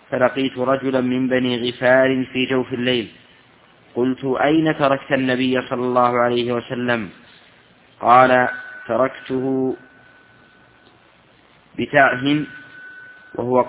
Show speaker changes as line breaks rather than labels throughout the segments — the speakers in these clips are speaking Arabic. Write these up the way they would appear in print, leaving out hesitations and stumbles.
فلقيت رجلا من بني غفار في جوف الليل، قلت: أين تركت النبي صلى الله عليه وسلم؟ قال: تركته بتعه وهو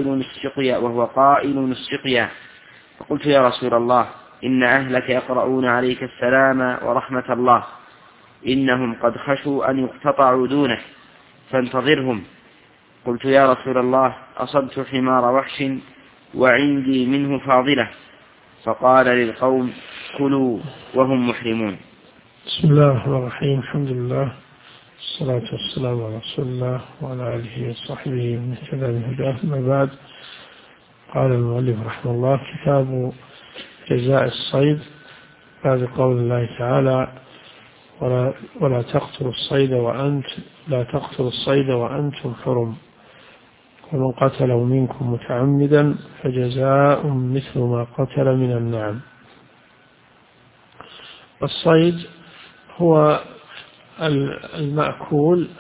قائل السقيا. فقلت: يا رسول الله، إن أهلك يقرؤون عليك السلام ورحمة الله، إنهم قد خشوا أن يقتطعوا دونك فانتظرهم. قلت: يا رسول الله، أصبت حمار وحش وعندي منه فاضلة. فقال للقوم: كلوا وهم محرمون.
بسم الله الرحمن الرحيم. الحمد لله والصلاة والسلام على رسول الله وعلى آله وصحبه ومن اهتدى بهداه. أما بعد، قال المؤلف رحمه الله: كتاب جزاء الصيد، بعد قول الله تعالى: ولا تقتلوا الصيد وأنتم حرم، ومن قتله منكم متعمدا فجزاء مثل ما قتل من النعم. الصيد هو المأكول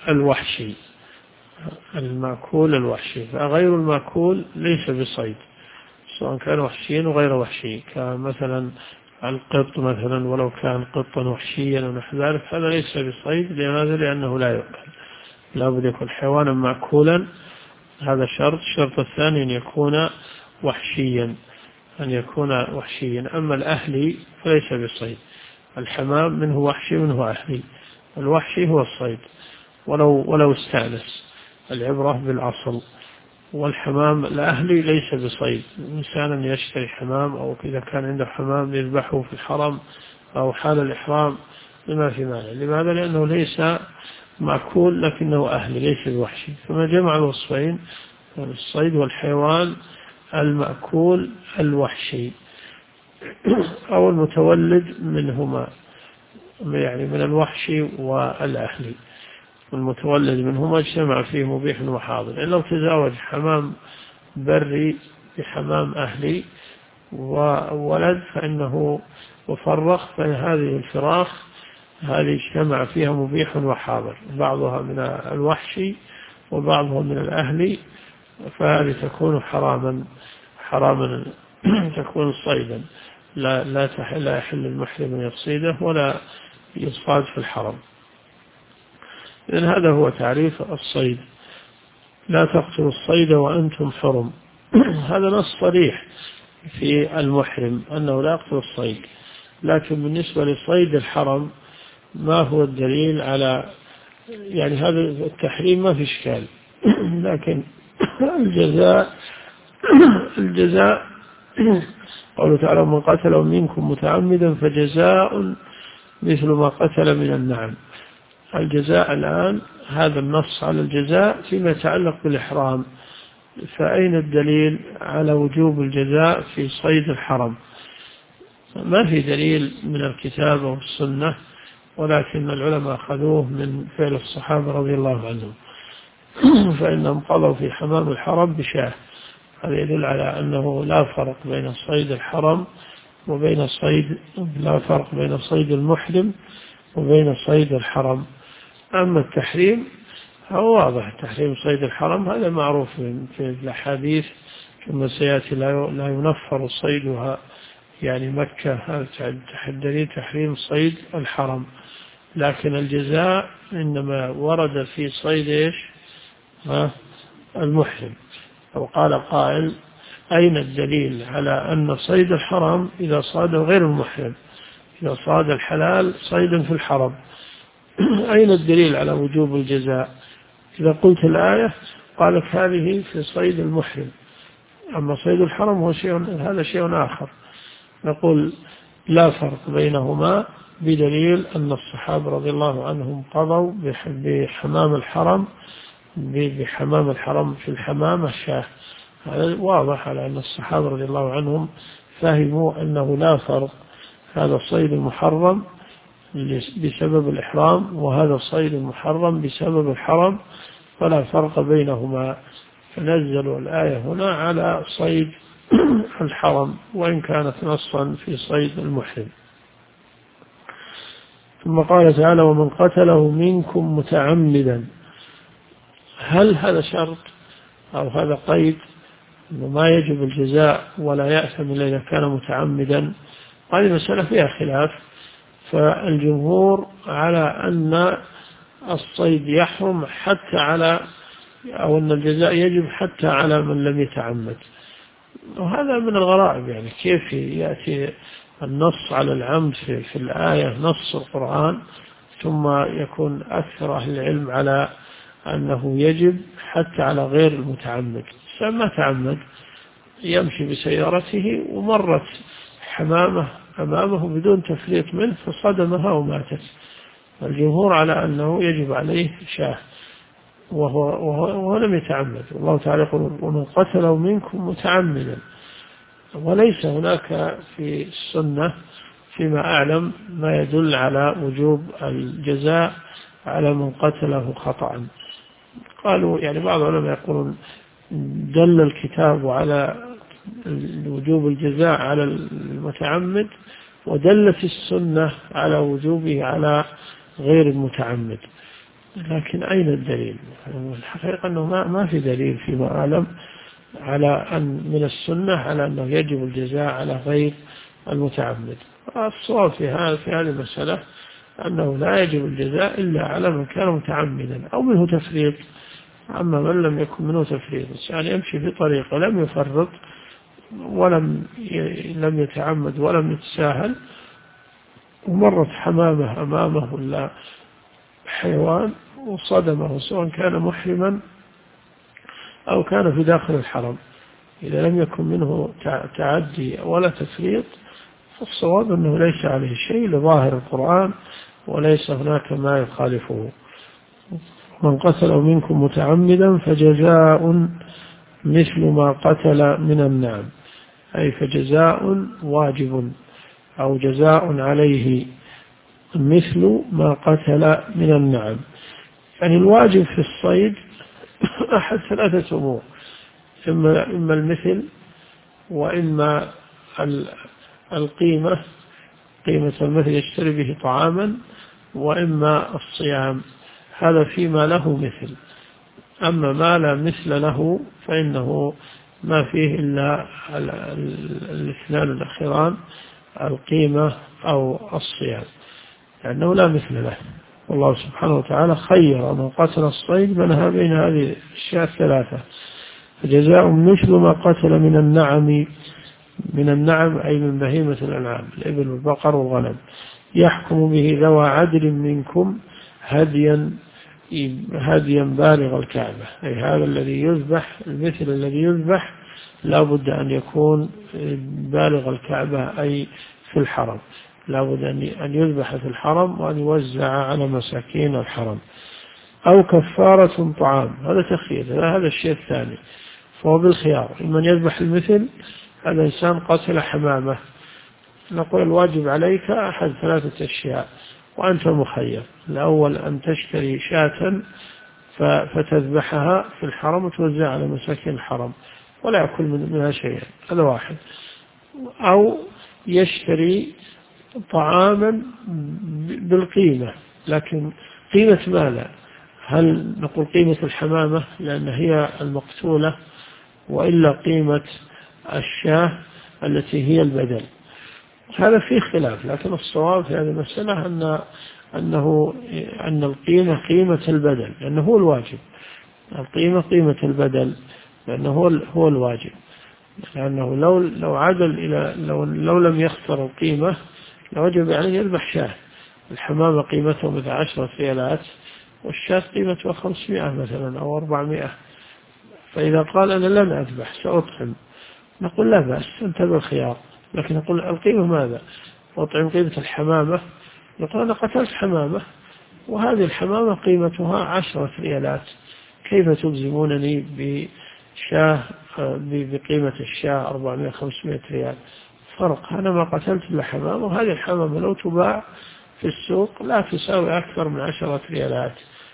الوحشي، فغير المأكول ليس بصيد، سواء كان وحشيا وغير وحشي، كمثلا القط مثلا، ولو كان قطا وحشيا ونحو ذلك، هذا ليس بصيد. لماذا؟ لأنه لا يؤكل، لا بد يكون حيوانا مأكولا، هذا شرط. الشرط الثاني أن يكون وحشيا. أما الأهلي فليس بصيد. الحمام منه وحشي منه أهلي، الوحشي هو الصيد ولو استأنس، العبرة بالأصل. والحمام الأهلي ليس بصيد. إنسان يشتري حمام، أو إذا كان عنده حمام يذبحه في الحرم أو حال الإحرام لما في معنى. لماذا؟ لأنه ليس مأكول لكنه أهلي، ليس بوحشي. فما جمع الوصفين، الصيد والحيوان المأكول الوحشي أو المتولد منهما، يعني من الوحشي والأهلي. المتولد منهما اجتمع فيه مبيح وحاضر. إن لو تزاوج حمام بري بحمام أهلي وولد فإنه وفرخ، فإن هذه الفراخ هذه اجتمع فيها مبيح وحاضر، بعضها من الوحشي وبعضها من الأهلي، فهذه تكون حراما تكون صيدا، لا يحل المحرم أن يصيده ولا يصاد في الحرم. إذن هذا هو تعريف الصيد: لا تقتلوا الصيد وأنتم حرم. هذا نص صريح في المحرم أنه لا يقتل الصيد، لكن بالنسبة لصيد الحرم ما هو الدليل على يعني هذا التحريم؟ ما في إشكال، لكن الجزاء قوله تعالى: من قتل منكم متعمدا فجزاء مثل ما قتل من النعم. الجزاء الآن هذا النص على الجزاء فيما يتعلق بالإحرام، فأين الدليل على وجوب الجزاء في صيد الحرم؟ ما في دليل من الكتاب والسنة، ولكن العلماء أخذوه من فعل الصحابة رضي الله عنهم، فإنهم قضوا في حمام الحرم بشاه. هذا يدل على أنه لا فرق بين صيد الحرم لا فرق بين صيد المحرم وبين صيد الحرم. أما التحريم هو واضح، تحريم صيد الحرم هذا معروف في الأحاديث، كما سيأتي: لا ينفر صيدها، يعني مكة، هذا دليل تحريم صيد الحرم. لكن الجزاء إنما ورد في صيد المحرم. أو قال قائل: أين الدليل على أن صيد الحرم إذا صاد غير المحرم، إذا صاد الحلال صيدا في الحرم، أين الدليل على وجوب الجزاء؟ إذا قلت الآية قالت هذه في صيد المحرم، أما صيد الحرم هذا شيء آخر. نقول لا فرق بينهما بدليل أن الصحابة رضي الله عنهم قضوا بحمام الحرم في الحمام الشاه. هذا واضح على أن الصحابة رضي الله عنهم فهموا أنه لا فرق، هذا الصيد المحرم بسبب الإحرام وهذا الصيد المحرم بسبب الحرم، فلا فرق بينهما، فنزلوا الآية هنا على صيد الحرم وإن كانت نصا في صيد المحرم. ثم قال تعالى: ومن قتله منكم متعمدا. هل هذا شرط أو هذا قيد أنه ما يجب الجزاء ولا يأثم إلا إذا كان متعمدا، هذه مسألة فيها خلاف. فالجمهور على أن الصيد يحرم حتى على، أو أن الجزاء يجب حتى على من لم يتعمد. وهذا من الغرائب، يعني كيف يأتي النص على العمد في الآية نص القرآن، ثم يكون أكثر أهل العلم على أنه يجب حتى على غير المتعمد. فما تعمد يمشي بسيارته ومرت حمامة أمامه بدون تفريط منه فصدمها وماتت، الجمهور على أنه يجب عليه شاه وهو لم يتعمد. والله تعالى يقول ومن قتله منكم متعمدا، وليس هناك في السنة فيما أعلم ما يدل على وجوب الجزاء على من قتله خطأ. قالوا يعني بعض العلماء يقولون دل الكتاب على وجوب الجزاء على المتعمد، ودلت السنة على وجوبه على غير المتعمد. لكن أين الدليل؟ الحقيقة أنه ما في دليل فيما أعلم على أن من السنة على أنه يجب الجزاء على غير المتعمد. الصواب في هذه المسألة أنه لا يجب الجزاء إلا على من كان متعمدا أو منه تفريط. أما من لم يكن منه تفريط، يعني يمشي في طريقه لم يفرط ولم يتعمد ولم يتساهل، ومرت حمامة أمامه ولا حيوان وصدمه، سواء كان محرما أو كان في داخل الحرم، إذا لم يكن منه تعدي ولا تفريط فالصواب أنه ليس عليه شيء لظاهر القرآن وليس هناك ما يخالفه. من قتل منكم متعمدا فجزاء مثل ما قتل من النعم، أي فجزاء واجب أو جزاء عليه مثل ما قتل من النعم. يعني الواجب في الصيد أحد ثلاثة أمور، إما المثل، وإما القيمة، قيمة المثل يشتري به طعاما، وإما الصيام. هذا فيما له مثل. أما ما لا مثل له فإنه ما فيه إلا الاثنان الأخيران، القيمة أو الصيام، لأنه لا مثل له. والله سبحانه وتعالى خير من قتل الصيد منها بين هذه الأشياء الثلاثة. فجزاء مثل ما قتل من النعم أي من بهيمة الأنعام، الإبل والبقر والغنم، يحكم به ذوى عدل منكم هديا بالغ الكعبة، أي هذا الذي يذبح، المثل الذي يذبح لا بد أن يكون بالغ الكعبة أي في الحرم، لا بد أن يذبح في الحرم وأن يوزع على مساكين الحرم. أو كفارة طعام، هذا تخيير، هذا الشيء الثاني، فهو بالخيار. من يذبح المثل هذا إنسان قتل حمامة، نقول الواجب عليك أحد ثلاثة أشياء وأنت مخير. الأول أن تشتري شاة فتذبحها في الحرم وتوزع على مساكين الحرم ولا يأكل منها شيئا، هذا واحد. أو يشتري طعاما بالقيمة، لكن قيمة ماذا؟ هل نقول قيمة الحمامة لأن هي المقتولة، وإلا قيمة الشاة التي هي البدل؟ هذا فيه خلاف، لكن الصواب في هذه المسألة أن القيمة قيمة البدل، لأنه هو الواجب. القيمة قيمة البدل لأنه هو الواجب، لأنه لو عدل إلى لو لم يختر القيمة لوجب عليه يذبح شاة. الحمامة قيمته مثل 10 ريالات والشاة قيمتها 500 مثلا أو 400، فإذا قال أنا لن أذبح سأطعم، نقول لا بأس، أنت بالخيار. لكن نقول القيمة ماذا؟ أطعم قيمة الحمامة، نقول أنا قتلت حمامة وهذه الحمامة قيمتها 10 ريالات، كيف تلزمونني بشاة بقيمة الشاة 400-500 ريال؟ فرق، أنا ما قتلت إلا حمامة، وهذه الحمامة لو تباع في السوق لا تساوي أكثر من 10 ريالات.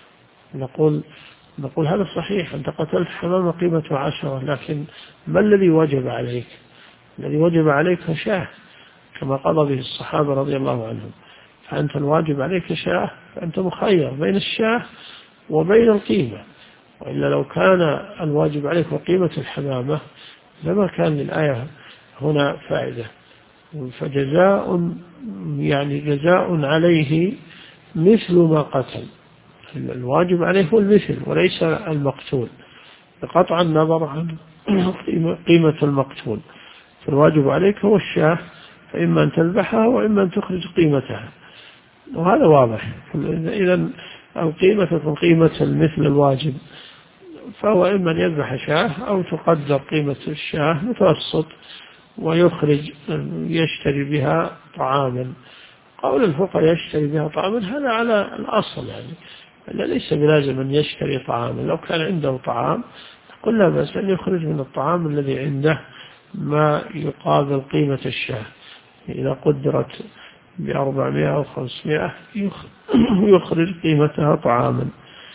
نقول هذا صحيح، أنت قتلت حمامة قيمتها 10، لكن ما الذي وجب عليك؟ الذي وجب عليك شاة كما قضى به الصحابة رضي الله عنهم، فأنت الواجب عليك شاة، فأنت مخير بين الشاة وبين القيمة. وإلا لو كان الواجب عليك وقيمة الحمامة لما كان للآية هنا فائدة. فجزاء يعني جزاء عليه مثل ما قتل، الواجب عليه هو المثل وليس المقتول، بقطع النظر عن قيمة المقتول. فالواجب عليك هو الشاة، فإما أن تذبحها وإما أن تخرج قيمتها، وهذا واضح. إذا القيمة تكون قيمة المثل الواجب، فهو إما أن يذبح شاة أو تقدر قيمة الشاة متوسط ويخرج يشتري بها طعاما. قول الفقهاء يشتري بها طعاما هذا على الأصل، يعني ليس بلازم أن يشتري طعاما. لو كان عنده طعام قل لا بأس أن يخرج من الطعام الذي عنده ما يقابل قيمة الشاة، إذا قدرت ب400 أو 500 يخرج قيمتها طعاما.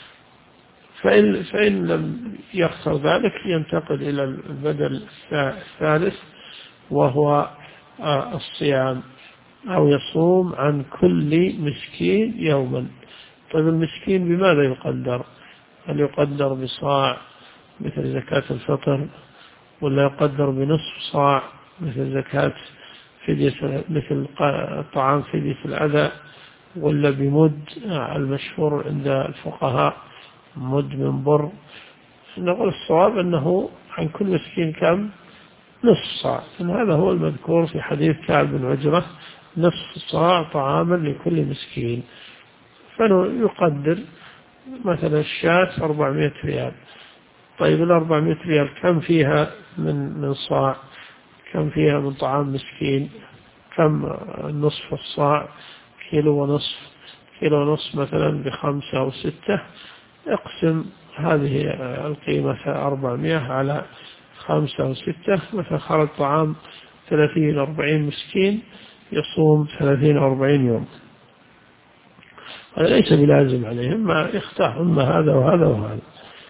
فإن لم يخسر ذلك ينتقل إلى البدل الثالث وهو الصيام، أو يصوم عن كل مسكين يوما. طيب المسكين بماذا يقدر؟ هل يقدر بصاع مثل زكاة الفطر، ولا يقدر بنصف صاع مثل زكاة فدية مثل طعام فدية الأذى، ولا بمد المشهور عند الفقهاء مد من بر؟ نقول الصواب أنه عن كل مسكين كم؟ نصف صاع. هذا هو المذكور في حديث كعب بن عجرة، نصف صاع طعاما لكل مسكين. فيقدر مثلا الشاة 400 ريال. طيب 400 ريال كم فيها من صاع؟ كم فيها من طعام مسكين؟ كم نصف الصاع؟ كيلو ونصف. كيلو ونصف مثلا ب5 أو 6، اقسم هذه القيمة 400 على 5 أو 6، مثلا خرج طعام 30-40 مسكين، يصوم 30-40 يوم. هذا ليس بلازم عليهم، ما يختار إما هذا وهذا وهذا.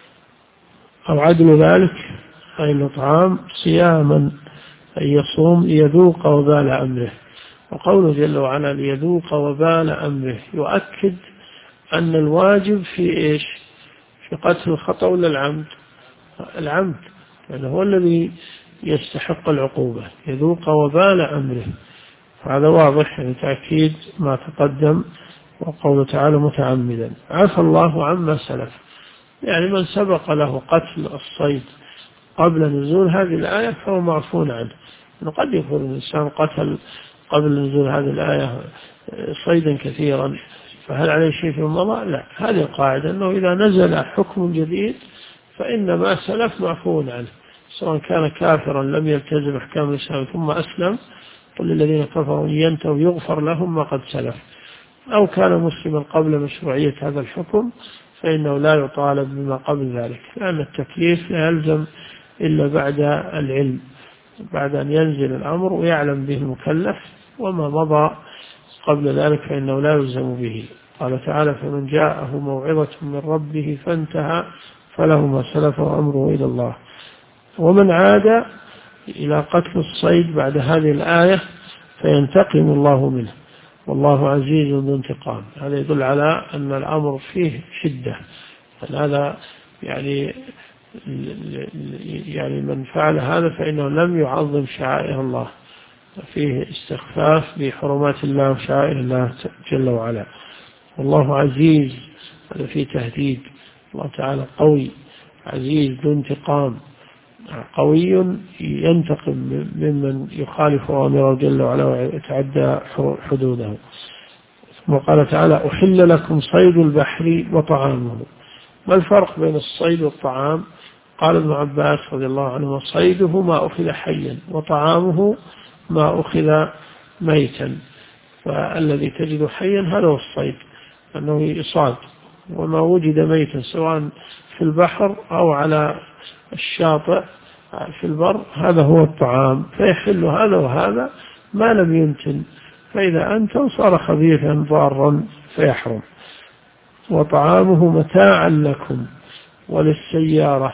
أو عدل ذلك أن طعام صياما أن يصوم ليذوق وبال أمره. وقوله جل وعلا ليذوق وبال أمره يؤكد أن الواجب في إيش؟ في قتل الخطأ ولا العمد؟ العمد، لأنه هو الذي يستحق العقوبة، يذوق وبال أمره. هذا واضح، يعني تأكيد ما تقدم. وقوله تعالى متعمدا. عفى الله عما سلف، يعني من سبق له قتل الصيد قبل نزول هذه الآية فهو معفو عنه. قد يكون الإنسان قتل قبل نزول هذه الآية صيدا كثيرا، فهل عليه شيء في المضى؟ لا. هذه القاعدة أنه إذا نزل حكم جديد فإن ما سلف معفو عنه، سواء كان كافرا لم يلتزم أحكام الإسلام ثم أسلم، قل للذين كفروا ينتهوا يغفر لهم ما قد سلف، أو كان مسلما قبل مشروعية هذا الحكم فإنه لا يطالب بما قبل ذلك، لأن التكليف لا يلزم إلا بعد العلم، بعد أن ينزل الأمر ويعلم به المكلف، وما مضى قبل ذلك فإنه لا يلزم به. قال تعالى فمن جاءه موعظة من ربه فانتهى فله ما سلف وأمره إلى الله. ومن عاد إلى قتل الصيد بعد هذه الآية فينتقم الله منه والله عزيز ذو انتقام. هذا يدل على أن الأمر فيه شدة. هذا يعني من فعل هذا فإنه لم يعظم شعائر الله، فيه استخفاف بحرمات الله وشعائر الله جل وعلا. والله عزيز، هذا فيه تهديد. الله تعالى قوي عزيز ذو انتقام، قوي ينتقم ممن يخالف أمره جل وعلا ويتعدى حدوده. ثم قال تعالى أحل لكم صيد البحر وطعامه. ما الفرق بين الصيد والطعام؟ قال ابن عباس رضي الله عنه صيده ما أخذ حيا وطعامه ما أخذ ميتا. فالذي تجد حيا هذا هو الصيد، أنه يصاد، وما وجد ميتا سواء في البحر أو على الشاطئ في البر هذا هو الطعام. فيحل هذا وهذا ما لم ينتن، فإذا أنتن صار خبيثا ضارا فيحرم. وطعامه متاعا لكم وللسيارة،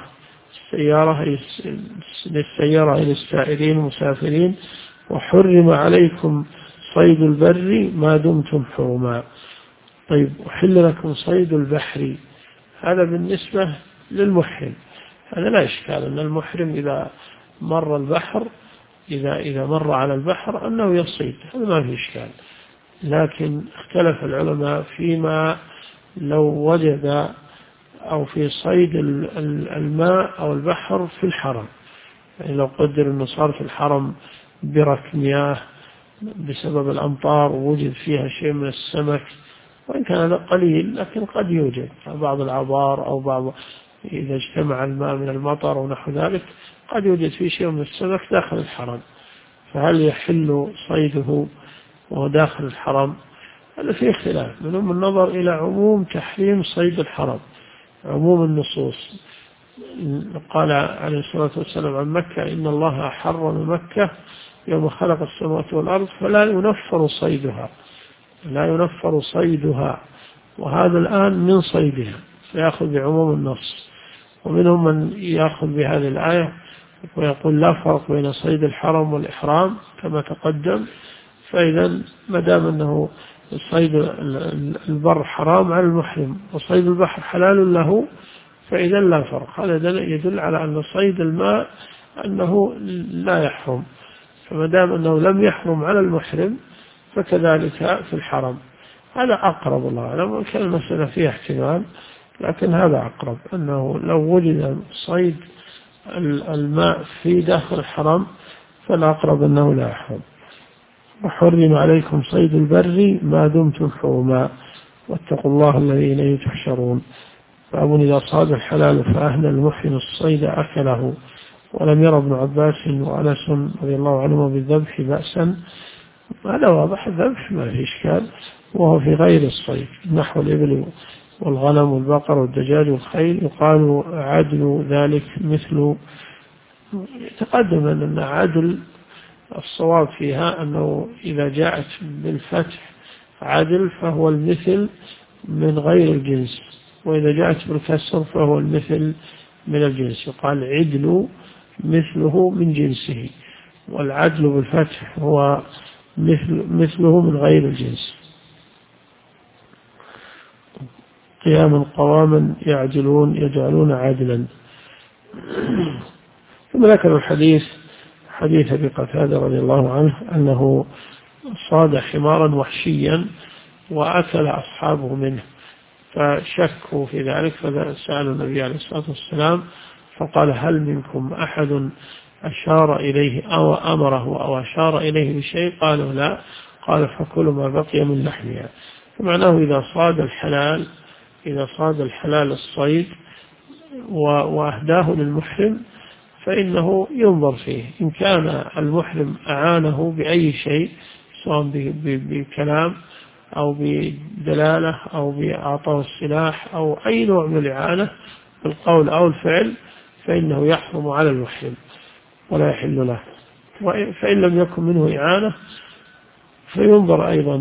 للسيارة إلى السائرين المسافرين. وحرم عليكم صيد البر ما دمتم حرما. طيب أحل لكم صيد البحر، هذا بالنسبة للمحرم، هذا لا إشكال أن المحرم إذا مر البحر، إذا مر على البحر أنه يصيد، هذا ما في إشكال. لكن اختلف العلماء فيما لو وجد أو في صيد الماء أو البحر في الحرم، يعني لو قدر أنه صار في الحرم برك مياه بسبب الأمطار ووجد فيها شيء من السمك، وإن كان هذا قليل لكن قد يوجد بعض العبار أو بعض، إذا اجتمع الماء من المطر ونحو ذلك قد يوجد فيه شيء من السمك داخل الحرم، فهل يحل صيده وهو داخل الحرم؟ هذا فيه خلاف، منهم النظر إلى عموم تحريم صيد الحرم، عموم النصوص. قال عليه الصلاة والسلام عن مكة: إن الله حرم مكة يوم خلق السماوات والأرض فلا ينفر صيدها، لا ينفر صيدها، وهذا الآن من صيدها، فيأخذ بعموم النص. ومنهم من يأخذ بهذه الآية ويقول لا فرق بين صيد الحرم والإحرام كما تقدم، فإذا ما دام أنه صيد البر حرام على المحرم وصيد البحر حلال له فإذا لا فرق. هذا يدل على أن صيد الماء أنه لا يحرم، فما دام أنه لم يحرم على المحرم فكذلك في الحرم. هذا أقرب الله أعلم، كان المسألة فيها احتمال، لكن هذا أقرب، أنه لو وجد صيد الماء في داخل الحرم فالأقرب أنه لا يحرم. وحرم عليكم صيد البر ما دمتم حرما واتقوا الله الذي إليه تحشرون. باب إذا صاد الحلال فأهل المحرم الصيد أكله، ولم ير ابن عباس وأنس رضي الله عنهما بالذبح بأسا. هذا واضح، الذبح ما في إشكال، وهو في غير الصيد نحو الإبل والغنم والبقر والدجاج والخيل. يقال عدل ذلك مثل، تقدم أن عدل الصواب فيها أنه إذا جاءت بالفتح عدل فهو المثل من غير الجنس، وإذا جاءت بالكسر فهو المثل من الجنس. يقال عدل مثله من جنسه، والعدل بالفتح هو مثله من غير الجنس. قياما قواما يعدلون يجعلون عدلا. ثم ذكر الحديث حديث أبي قتادة رضي الله عنه أنه صاد حمارا وحشيا وأكل أصحابه منه، فشكوا في ذلك، فسألوا النبي عليه الصلاة والسلام فقال: هل منكم أحد أشار إليه أو أمره أو أشار إليه بشيء؟ قالوا لا. قال: فكل ما بقي من لحمها. فمعناه إذا صاد الحلال الصيد وأهداه للمحرم فإنه ينظر فيه، إن كان المحرم أعانه بأي شيء سواء بكلام أو بدلالة أو بأعطاه السلاح أو أي نوع من الإعانة بالقول أو الفعل فإنه يحرم على المحرم ولا يحل له. فإن لم يكن منه إعانة فينظر أيضا،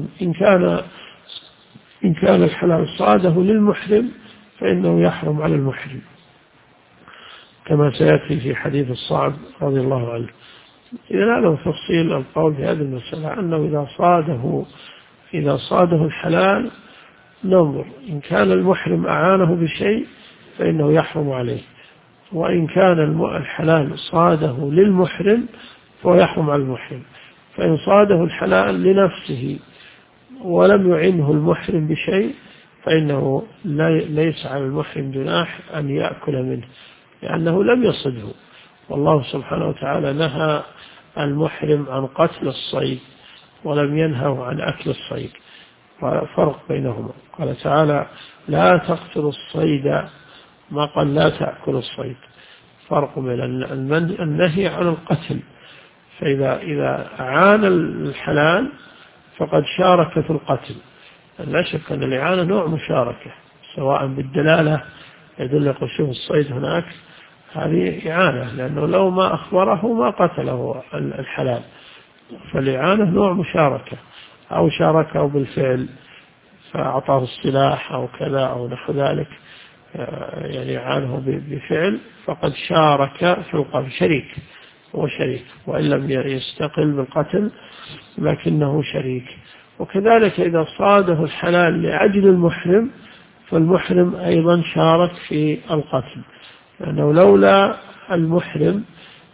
إن كان الحلال صاده للمحرم فإنه يحرم على المحرم، كما سيأتي في حديث الصعب رضي الله عنه. إذا هذا تفصيل القول في هذه المسألة، أنه إذا صاده الحلال ننظر، إن كان المحرم أعانه بشيء فإنه يحرم عليه، وإن كان الحلال صاده للمحرم فهو يحرم على المحرم. فإن صاده الحلال لنفسه ولم يعنه المحرم بشيء فإنه ليس على المحرم جناح أن يأكل منه، لأنه لم يصده، والله سبحانه وتعالى نهى المحرم عن قتل الصيد ولم ينهه عن أكل الصيد، فرق بينهما. قال تعالى: لا تقتلوا الصيد، ما قال لا تأكل الصيد. فرق بين النهي عن القتل، فإذا أعان الحلال فقد شارك في القتل. لا شك أن الإعانة نوع مشاركة، سواء بالدلالة يدل شوف الصيد هناك، هذه إعانة، لأنه لو ما أخبره ما قتله الحلال، فالإعانة نوع مشاركة، أو شاركه بالفعل فأعطاه السلاح أو كذا أو نحو ذلك، يعني إعانه بفعل فقد شارك في القتل، شريك، هو شريك، وإن لم يستقل بالقتل لكنه شريك. وكذلك إذا صاده الحلال لأجل المحرم فالمحرم أيضا شارك في القتل، لأنه لولا المحرم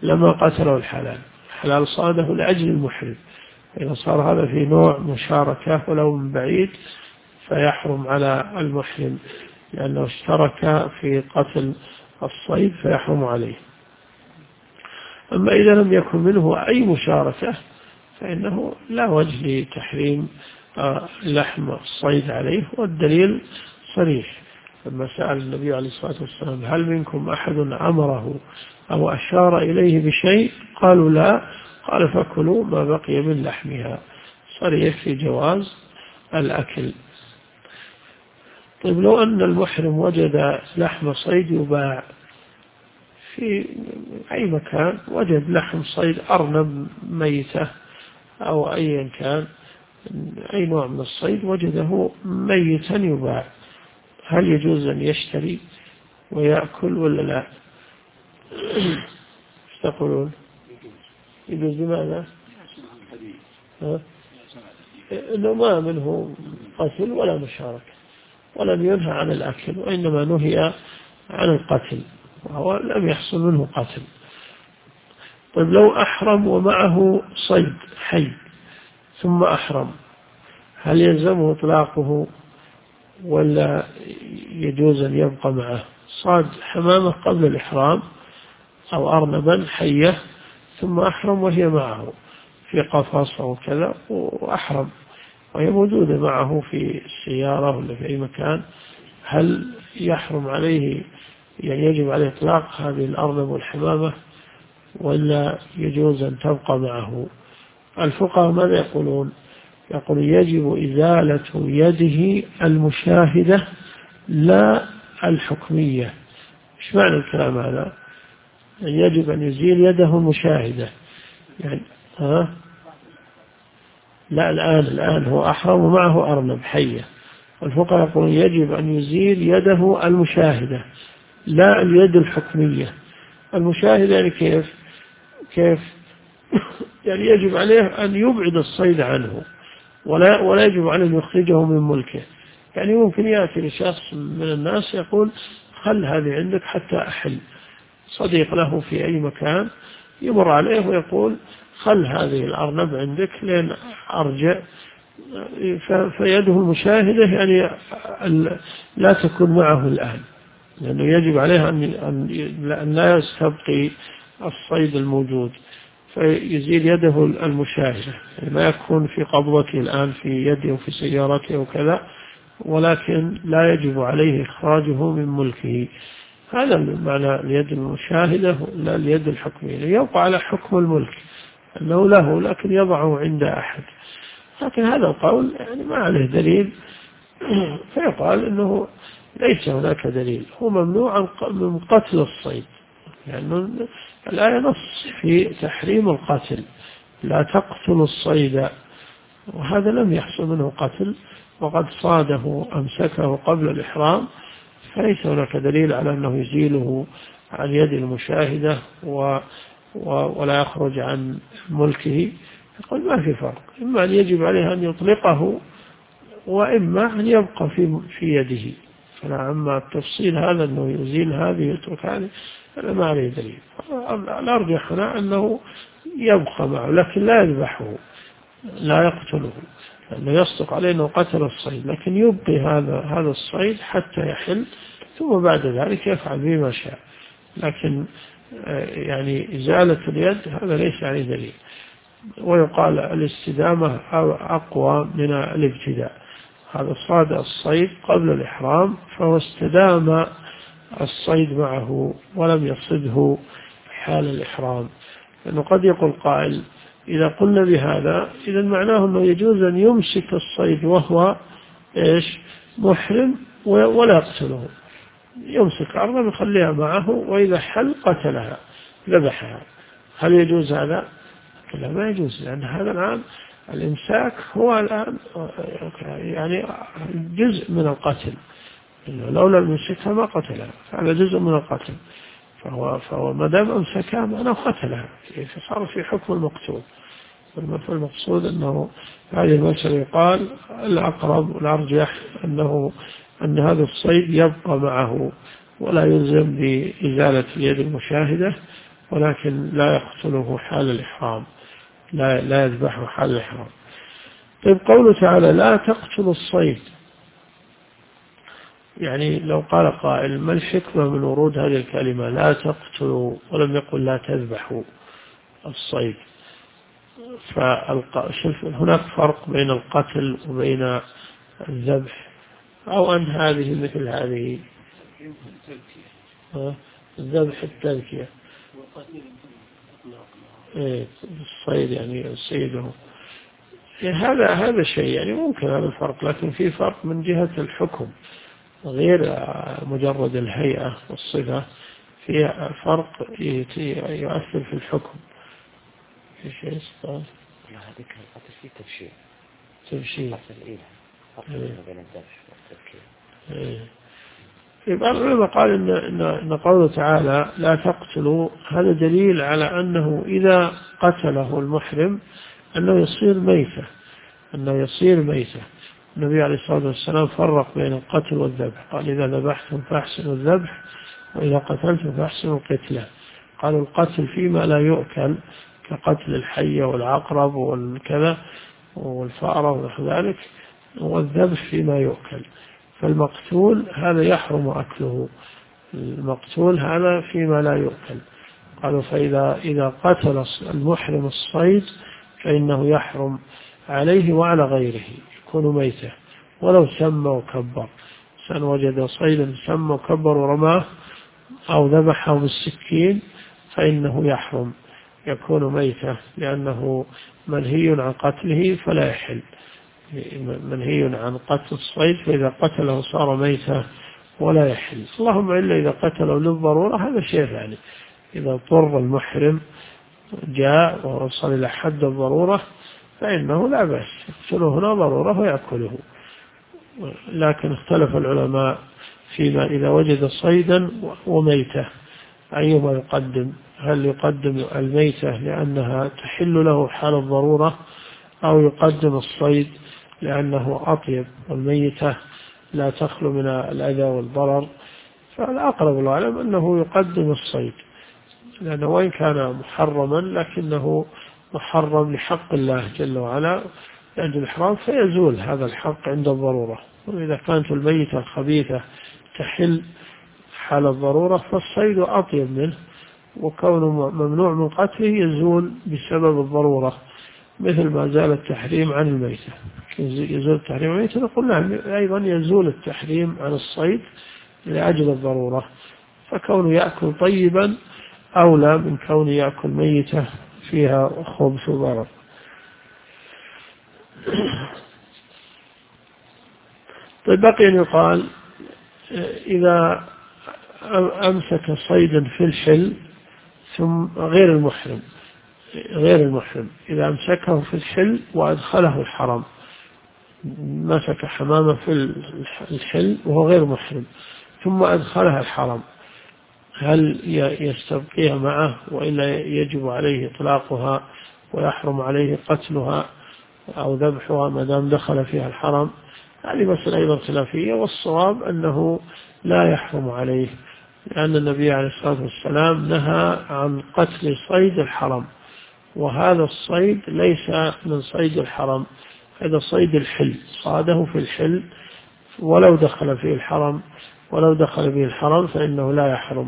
لما قتله الحلال. الحلال صاده لأجل المحرم، إذا صار هذا في نوع مشاركة ولو من بعيد فيحرم على المحرم، لأنه اشترك في قتل الصيد فيحرم عليه. أما إذا لم يكن منه أي مشاركة فإنه لا وجه لتحريم لحم الصيد عليه، والدليل صريح لما سأل النبي عليه الصلاة والسلام هل منكم أحد أمره أو أشار إليه بشيء؟ قالوا لا، قال فكلوا ما بقي من لحمها، صريح في جواز الأكل. طيب لو أن المحرم وجد لحم صيد يباع في أي مكان، وجد لحم صيد أرنب ميتة أو أي كان أي نوع من الصيد وجده ميتا يباع، هل يجوز أن يشتري ويأكل ولا لا؟ تقولون يجوز. لماذا؟ إنه ما منه قتل ولا مشاركة ولم ينهى عن الأكل، وإنما نهي عن القتل وهو لم يحصل منه قتل. طيب لو أحرم ومعه صيد حي ثم أحرم، هل يلزمه إطلاقه ولا يجوز أن يبقى معه؟ صاد حمامة قبل الإحرام أو أرنبا حية ثم أحرم وهي معه في قفص أو كذا وأحرم وهي موجودة معه في السيارة ولا في أي مكان، هل يحرم عليه يعني يجب عليه إطلاق هذه الأرنب والحمامة ولا يجوز أن تبقى معه؟ الفقهاء ماذا يقولون؟ يقول يجب إزالة يده المشاهدة لا الحكمية. إيش معنى الكلام هذا؟ يجب أن يزيل يده المشاهدة يعني لا الآن هو أحرم ومعه أرنب حية، الفقهاء يقولون يجب أن يزيل يده المشاهدة لا اليد الحكمية. المشاهدة يعني كيف يعني يجب عليه أن يبعد الصيد عنه ولا يجب عليه أن يخرجه من ملكه. يعني ممكن يأتي لشخص من الناس يقول خل هذه عندك حتى أحل، صديق له في أي مكان يمر عليه ويقول خل هذه الأرنب عندك لين أرجع، فيده المشاهدة يعني لا تكون معه الآن، لأنه يجب عليه أن لا يستبقي الصيد الموجود، فيزيل يده المشاهدة يعني ما يكون في قبضته الآن في يده وفي سيارته وكذا، ولكن لا يجب عليه إخراجه من ملكه. هذا معنى اليد المشاهدة لا اليد الحكمية، يبقى على حكم الملك أنه له لكن يضعه عند أحد، لكن هذا القول يعني ما عليه دليل فيقال أنه ليس هناك دليل، هو ممنوع من قتل الصيد، يعني الآية نص في تحريم القتل لا تقتل الصيد، وهذا لم يحصل منه قتل وقد صاده أمسكه قبل الإحرام، فليس هناك دليل على أنه يزيله عن يد المشاهدة ولا يخرج عن ملكه. يقول ما في فرق، إما أن يجب عليه أن يطلقه وإما أن يبقى في يده، فلا أما التفصيل هذا أنه يزيل هذه ويترك هذه هذا ما عليه دليل. الأرجح هنا أنه يبقى معه لكن لا يذبحه لا يقتله، لأنه يصدق عليه أنه قتل الصيد، لكن يبقي هذا الصيد حتى يحل ثم بعد ذلك يفعل بما شاء، لكن يعني إزالة اليد هذا ليس عليه دليل. ويقال الاستدامة أقوى من الابتداء، هذا صاد الصيد قبل الإحرام فهو استدام الصيد معه ولم يصده حال الإحرام، لأنه قد يقول قائل إذا قلنا بهذا إذا معناه أنه يجوز أن يمسك الصيد وهو محرم ولا يقتله، يمسك أرضا يخليها معه وإذا حل قتلها ذبحها، هل يجوز هذا؟ لا ما يجوز، لأن هذا الآن الإمساك هو الآن يعني جزء من القتل، لولا المسكها ما قتلها، هذا جزء من القتل، فهو ما دام أمسكها معناه قتلها، فصار في حكم المقتول. فالمقصود أنه هذه المسألة يقال الأقرب والأرجح أن هذا الصيد يبقى معه ولا يلزم بإزالة اليد المشاهدة ولكن لا يقتله حال الإحرام، لا يذبحه حال الإحرام. طيب قوله تعالى لا تقتلوا الصيد، يعني لو قال قائل ما الحكمة من ورود هذه الكلمة لا تقتلوا ولم يقل لا تذبحوا الصيد؟ هناك فرق بين القتل وبين الذبح، أو أن هذه مثل هذه؟ الذبح التذكية، الصيد يعني سيده، هذا شيء يعني ممكن هذا الفرق، لكن في فرق من جهة الحكم غير مجرد الهيئة والصفة، في فرق يؤثر في الحكم. في شيء صار؟
لا هذيك القتل فيه
تبشير
قتل بين الذبح والتذكير.
يبقى العلماء قال إن قوله تعالى لا تقتلوا هذا دليل على أنه إذا قتله المحرم أنه يصير ميتة. النبي عليه الصلاة والسلام فرق بين القتل والذبح، قال إذا ذبحتم فأحسنوا الذبح وإذا قتلتم فأحسنوا القتلة. قالوا القتل فيما لا يؤكل كقتل الحية والعقرب والكذا والفأرة ونحو ذلك، والذبح فيما يؤكل. فالمقتول هذا يحرم أكله، المقتول هذا فيما لا يؤكل. قالوا فإذا قتل المحرم الصيد فإنه يحرم عليه وعلى غيره، يكون ميتة ولو سمى وكبر. إنسان وجد صيدا سمى وكبر ورماه أو ذبحه بالسكين فإنه يحرم، يكون ميتة، لأنه منهي عن قتله فلا يحل، منهي عن قتل الصيد، فإذا قتله صار ميتة ولا يحل. اللهم إلا إذا قتله للضرورة، هذا شيء ثاني. إذا اضطر المحرم جاء ووصل إلى حد الضرورة فإنه لا بأس يقتله هنا ضرورة ويأكله. لكن اختلف العلماء فيما إذا وجد صيدا وميتة أيهما يقدم؟ هل يقدم الميتة لأنها تحل له حال الضرورة، أو يقدم الصيد لأنه أطيب والميتة لا تخلو من الأذى والضرر؟ فالأقرب العلم أنه يقدم الصيد، لأنه وإن كان محرما لكنه محرم لحق الله جل وعلا عند الإحرام، فيزول هذا الحق عند الضرورة. وإذا كانت الميتة الخبيثة تحل حال الضرورة فالصيد أطيب منه، وكونه ممنوع من قتله يزول بسبب الضرورة، مثل ما زال التحريم عن الميتة. يزول التحريم عن الميتة نقول نعم أيضا يزول التحريم عن الصيد لأجل الضرورة. فكونه يأكل طيبا أولى من كونه يأكل ميتة فيها خبث وضرر. طيب بقي أن يقال إذا أمسك صيدا في الحل ثم غير المحرم إذا أمسكه في الحل وأدخله الحرم، مسك حمامة في الحل وهو غير محرم ثم أدخلها الحرم، هل يستبقيها معه وإلا يجب عليه إطلاقها ويحرم عليه قتلها أو ذبحها ما دام دخل فيها الحرم؟ هذه مسألة أيضا خلافية، والصواب أنه لا يحرم عليه، لأن النبي عليه الصلاة والسلام نهى عن قتل صيد الحرم، وهذا الصيد ليس من صيد الحرم، هذا صيد الحل، صاده في الحل ولو دخل فيه الحرم، ولو دخل به الحرم فإنه لا يحرم.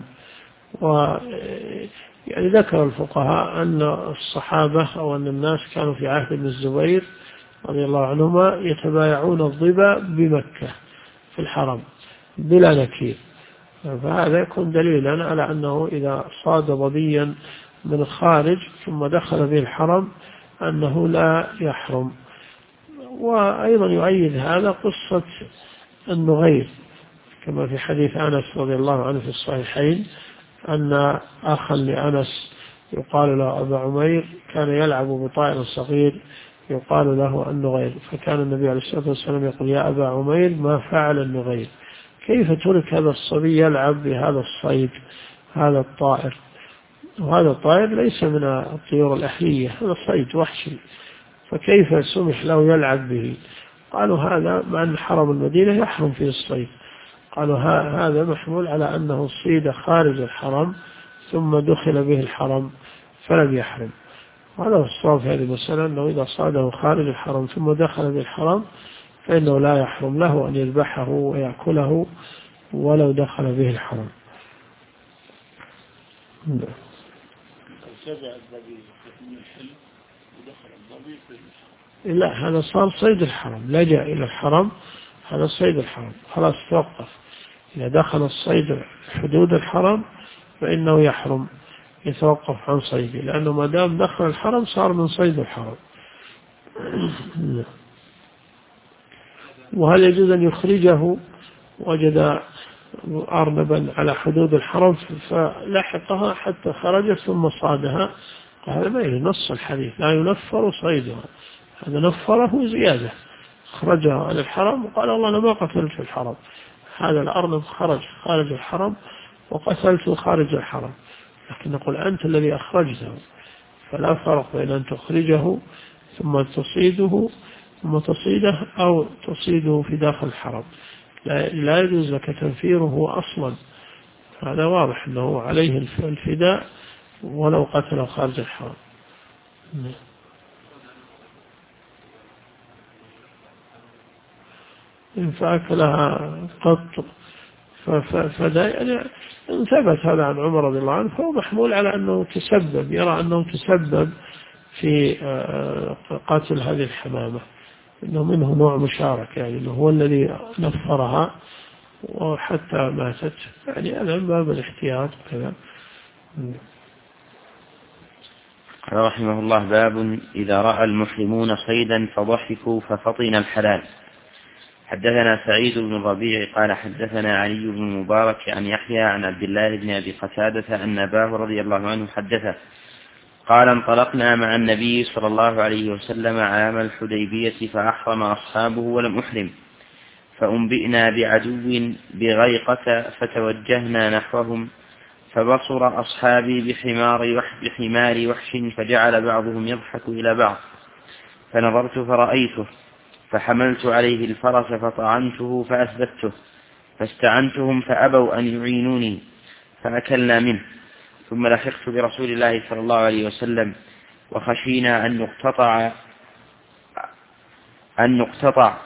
يعني ذكر الفقهاء أن الصحابة أو أن الناس كانوا في عهد ابن الزبير رضي الله عنهما يتبايعون الظبا بمكة في الحرم بلا نكير، فهذا يكون دليلا على أنه إذا صاد ظبيا من الخارج ثم دخل به الحرم أنه لا يحرم. وأيضا يؤيد هذا قصة النغير، كما في حديث أنس رضي الله عنه في الصحيحين أن أخا لأنس يقال له أبا عمير كان يلعب بطائر صغير يقال له النغير، فكان النبي عليه الصلاة والسلام يقول يا أبا عمير ما فعل النغير، كيف ترك هذا الصبي يلعب بهذا الصيد هذا الطائر، وهذا الطائر ليس من الطيور الأهلية، هذا صيد وحشي، فكيف سمح له يلعب به؟ قالوا هذا مع أن حرم المدينة يحرم فيه الصيد، قالوا هذا محمول على أنه صيد خارج الحرم ثم دخل به الحرم فلم يحرم. هذا هو الصواب في هذه المسألة، أنه إذا صاده خارج الحرم ثم دخل بالحرم فإنه لا يحرم له أن يذبحه ويأكله ولو دخل به الحرم. لا، هذا صار صيد الحرم، لجأ إلى الحرم، هذا صيد الحرم خلاص توقف. إذا دخل الصيد حدود الحرم فإنه يحرم يتوقف عن صيده، لأنه ما دام دخل الحرم صار من صيد الحرم. وهل يجوز أن يخرجه؟ وجد أرنبا على حدود الحرم فلحقها حتى خرجت ثم صادها، هذا ما ينص الحديث لا ينفر صيدها، هذا نفره زيادة، خرجها على الحرم وقال والله أنا ما قتلت في الحرم، هذا الأرنب خارج الحرم وقتلته خارج الحرم، لكن نقول أنت الذي أخرجته، فلا فرق بين أن تخرجه ثم تصيده ثم تصيده أو تصيده في داخل الحرم، لا يجوز لك تنفيره أصلا، هذا واضح أنه عليه الفداء ولو قتل خارج الحرم. إن فأكلها قط فدا يعني إن ثبت هذا عن عمر رضي الله عنه فهو محمول على أنه تسبب، يرى أنه تسبب في قتل هذه الحمامة، إنه منه نوع مشارك، يعني إنه هو الذي نفرها وحتى ماتت، يعني أنا من باب الاحتياط كذا.
قال رحمه الله: باب إذا رأى المحرمون صيدا فضحكوا ففطن الحلال. حدثنا سعيد بن الربيع قال حدثنا علي بن المبارك عن يحيى عن عبد الله بن أبي قتادة أن أباه رضي الله عنه حدثه قال: انطلقنا مع النبي صلى الله عليه وسلم عام الحديبية فأحرم أصحابه ولم أحرم، فأنبئنا بعدو بغيقة فتوجهنا نحوهم، فبصر أصحابي بحمار وحش، فجعل بعضهم يضحك إلى بعض، فنظرت فرأيته، فحملت عليه الفرس فطعنته فأثبته، فاستعنتهم فأبوا أن يعينوني فأكلنا منه، ثم لحقت برسول الله صلى الله عليه وسلم وخشينا أن نقتطع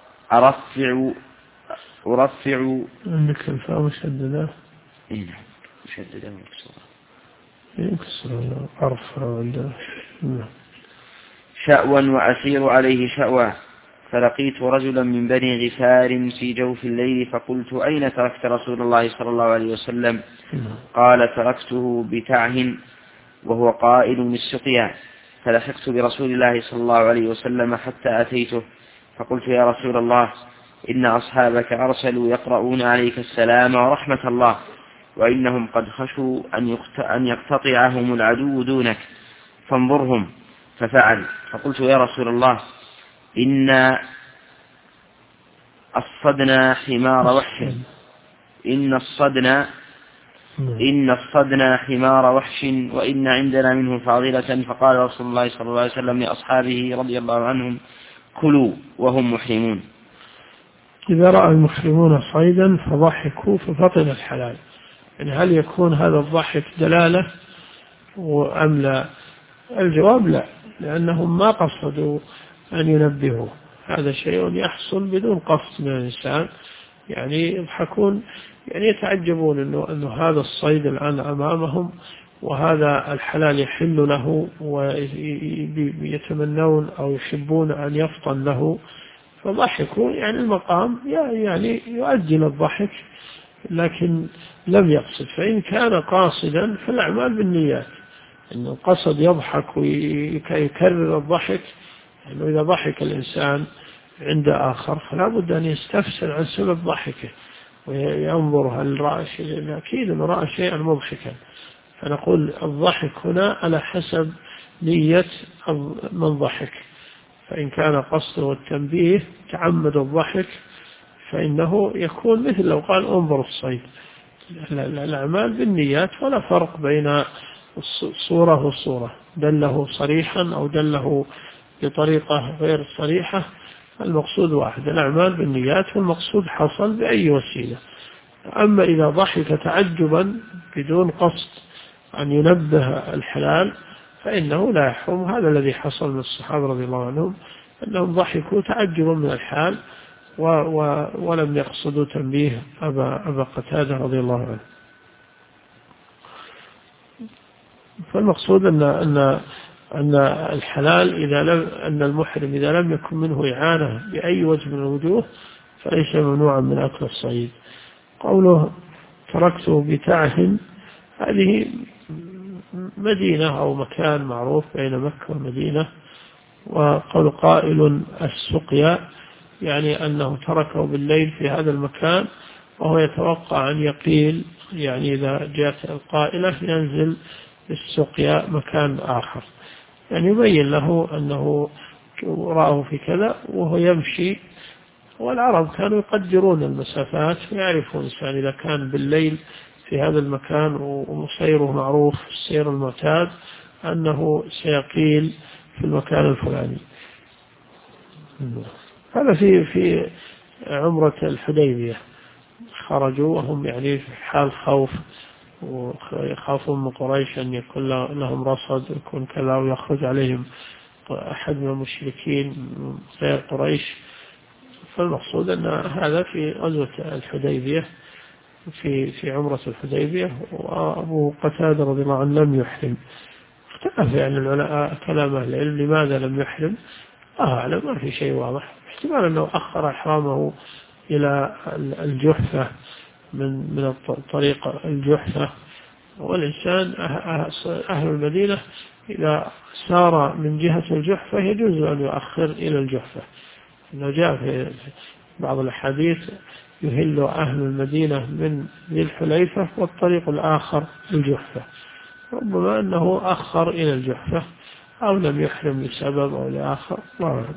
أرفع
عندك الفاء مشددة؟
إيه نعم مشددة ومكسورة،
يكسر أرفع عندها
شأوا وأسير عليه شأوا، فلقيت رجلا من بني غفار في جوف الليل فقلت: أين تركت رسول الله صلى الله عليه وسلم؟ قال: تركته بتعه وهو قائل السقيا، فلحقت برسول الله صلى الله عليه وسلم حتى أتيته، فقلت: يا رسول الله، إن أصحابك أرسلوا يقرؤون عليك السلام ورحمة الله، وإنهم قد خشوا أن يقتطعهم العدو دونك، فانظرهم. ففعل. فقلت: يا رسول الله، إن الصدنا حمار وحش، إن الصدنا حمار وحش، وإن عندنا منه فاضلة. فقال رسول الله صلى الله عليه وسلم لأصحابه رضي الله عنهم: كلوا وهم محرمون.
إذا رأى المحرمون صيدا فضحكوا ففطن الحلال، يعني هل يكون هذا الضحك دلالة أم لا؟ الجواب لا، لأنهم ما قصدوا أن ينبهوا، هذا شيء يحصل بدون قصد من الإنسان، يعني يضحكون، يعني يتعجبون أنه هذا الصيد الآن أمامهم وهذا الحلال يحل له، ويتمنون أو يحبون أن يفطن له، فضحكوا، يعني المقام يعني يؤدي للضحك لكن لم يقصد. فإن كان قاصدا فالأعمال بالنيات، إن القصد يضحك ويكرر الضحك، إنه إذا ضحك الإنسان عند آخر فلا بد أن يستفسر عن سبب ضحكه وينظر هل رأى شيئا، أكيد أنه رأى شيئا مضحكا، فنقول الضحك هنا على حسب نية من ضحك، فإن كان قصده التنبيه تعمد الضحك فإنه يكون مثل لو قال انظر الصيد. الأعمال بالنيات ولا فرق بين الصورة والصورة، دله صريحا أو دله بطريقة غير صريحة، المقصود واحد، الأعمال بالنيات والمقصود حصل بأي وسيلة. أما إذا ضحك تعجبا بدون قصد أن ينبه الحلال فإنه لا يحرم. هذا الذي حصل من الصحابة رضي الله عنهم، أنهم ضحكوا تعجبا من الحال ولم يقصدوا تنبيه أبا قتادة رضي الله عنه. فالمقصود أن الحلال أن المحرم إذا لم يكن منه إعانة بأي وجه من الوجوه فليس ممنوعا من أكل الصيد. قوله تركته بتعه، هذه مدينة أو مكان معروف بين مكة والمدينة. وقول قائل السقيا يعني أنه تركه بالليل في هذا المكان وهو يتوقع أن يقيل، يعني إذا جاءت القائلة ينزل السقيا مكان آخر، يعني يبين له أنه رآه في كذا وهو يمشي. والعرب كانوا يقدرون المسافات ويعرفون الإنسان إذا كان بالليل في هذا المكان وسيره معروف السير المعتاد أنه سيقيل في المكان الفلاني. هذا في عمرة الحديبية خرجوا وهم يعني في حال خوف، ويخافون من قريش أن يكون لهم رصد يكون كذا ويخرج عليهم أحد من المشركين غير قريش. فالمقصود أن هذا في غزوة الحديبية في عمرة الحديبية. وأبو قتادة رضي الله عنه لم يحرم. اختلف يعني العلماء كلام أهل العلم لماذا لم يحرم. أعلم ما في شيء واضح، احتمال أنه أخر إحرامه إلى الجحفة من طريق الجحفة. والإنسان أهل المدينة إذا سار من جهة الجحفة يجوز أن يؤخر إلى الجحفة، إنه جاء في بعض الأحاديث يهل أهل المدينة من ذي الحليفة والطريق الآخر الجحفة. ربما أنه أخر إلى الجحفة أو لم يحرم لسبب أو لآخر، الله أعلم.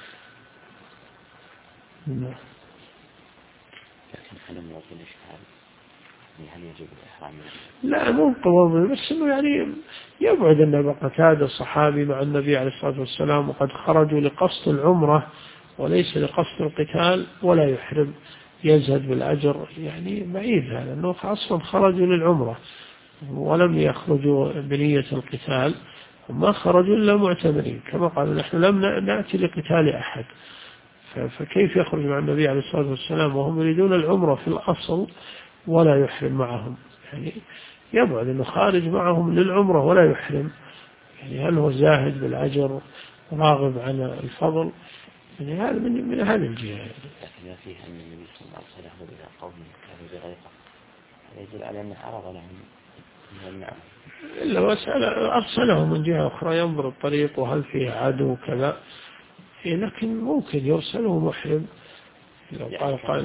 لكن هل يعطي الإشكال؟ هل يجب الإحرام؟
لا مو قوي، بس إنه يعني يبعد أن أبا قتادة الصحابي مع النبي عليه الصلاة والسلام وقد خرجوا لقصد العمرة وليس لقصد القتال ولا يحرم يزهد بالأجر، يعني بعيد هذا، أنه أصلا خرجوا للعمرة ولم يخرجوا بنية القتال، وما خرجوا إلا معتمرين كما قالوا نحن لم نأتي لقتال أحد. فكيف يخرج مع النبي عليه الصلاة والسلام وهم يريدون العمرة في الأصل ولا يحرم معهم؟ يعني يبعد أنه خارج معهم للعمرة ولا يحرم، يعني هل هو زاهد بالأجر راغب عن الفضل؟ يعني هذا من هذه الجهة.
لكن فيه أن النبي صلى الله عليه وسلم إلى قوم كانوا بغيطة، هذا يدل على أنه عرض لهم يمنعهم،
إلا أرسلهم من جهة أخرى ينظر الطريق وهل فيه عدو كذا، لكن ممكن يرسله محرم لو قال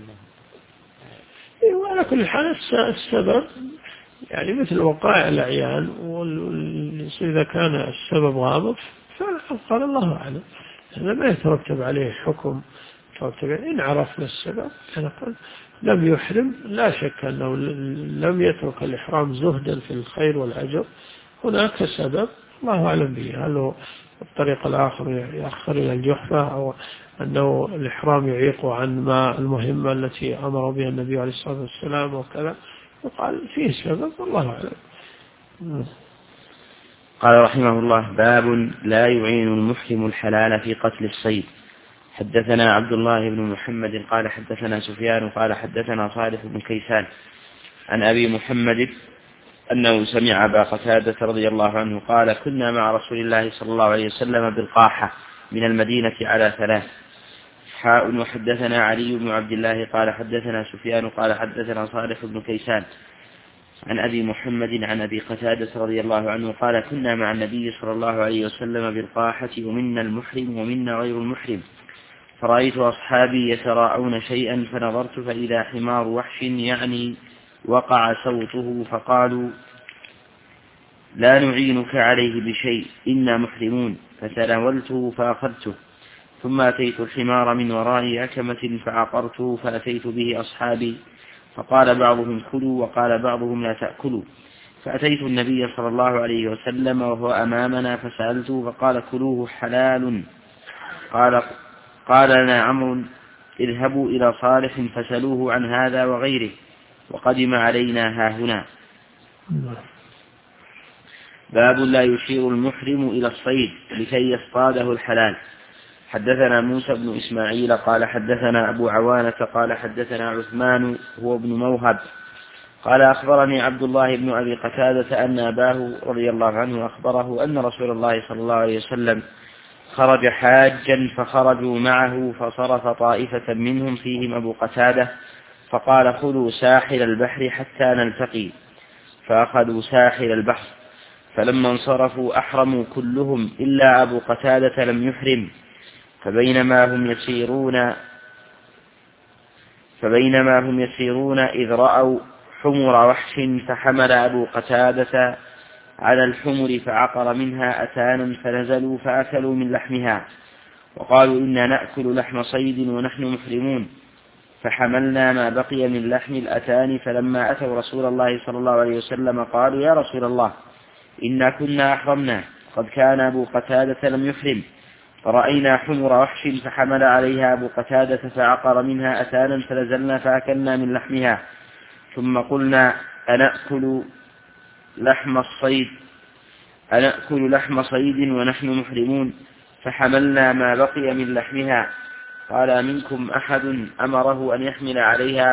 وعلى كل حال السبب يعني مثل وقائع الأعيان، إذا كان السبب غامض فقال الله أعلم، هذا ما يترتب عليه حكم. إن عرفنا السبب فنقول لم يحرم، لا شك أنه لم يترك الإحرام زهدا في الخير والأجر، هناك سبب الله أعلم به، هل هو الطريق الآخر يأخر إلى الجحفة أو أنه الإحرام يعيق عن ما المهمة التي أمر بها النبي عليه الصلاة والسلام وكذا، وقال فيه سبب والله أعلم.
قال رحمه الله: باب لا يعين المحرم الحلال في قتل الصيد. حدثنا عبد الله بن محمد قال حدثنا سفيان قال حدثنا صالح بن كيسان عن أبي محمد أنه سمع أبا قتادة رضي الله عنه قال: كنا مع رسول الله صلى الله عليه وسلم بالقاحة من المدينة على 3. وحدثنا علي بن عبد الله قال حدثنا سفيان قال حدثنا صالح بن كيسان عن أبي محمد عن أبي قتادة رضي الله عنه قال: كنا مع النبي صلى الله عليه وسلم بالقاحة ومنا المحرم ومنا غير المحرم، فرأيت أصحابي يتراءون شيئا فنظرت فإذا حمار وحش يعني وقع صوته، فقالوا: لا نعينك عليه بشيء إنا محرمون، فتناولته فأخذته، ثم أتيت الحمار من وراء أكمة فعقرته فأتيت به أصحابي، فقال بعضهم كلوا وقال بعضهم لا تأكلوا، فأتيت النبي صلى الله عليه وسلم وهو أمامنا فسألته فقال: كلوه حلال. قال لنا عمرو: اذهبوا إلى صالح فسألوه عن هذا وغيره، وقدم علينا هاهنا. باب لا يشير المحرم إلى الصيد لكي يصطاده الحلال. حدثنا موسى بن إسماعيل قال حدثنا أبو عوانة قال حدثنا عثمان هو ابن موهب قال أخبرني عبد الله بن أبي قتادة أن أباه رضي الله عنه أخبره أن رسول الله صلى الله عليه وسلم خرج حاجا فخرجوا معه فصرف طائفة منهم فيهم أبو قتادة فقال خذوا ساحل البحر حتى نلتقي، فأخذوا ساحل البحر، فلما انصرفوا أحرموا كلهم إلا أبو قتادة لم يحرم، فبينما هم يسيرون إذ رأوا حمر وحش فحمل أبو قتادة على الحمر فعقر منها أتانا فنزلوا فأكلوا من لحمها وقالوا إنا نأكل لحم صيد ونحن محرمون، فحملنا ما بقي من لحم الأتان، فلما أتوا رسول الله صلى الله عليه وسلم قالوا يا رسول الله إنا كنا أحرمنا قد كان أبو قتادة لم يحرم، فرأينا حمر وحش فحمل عليها أبو قتادة فعقر منها أتانا فنزلنا فأكلنا من لحمها، ثم قلنا أنأكل لحم صيد ونحن محرمون، فحملنا ما بقي من لحمها، قال منكم أحد أمره أن يحمل عليها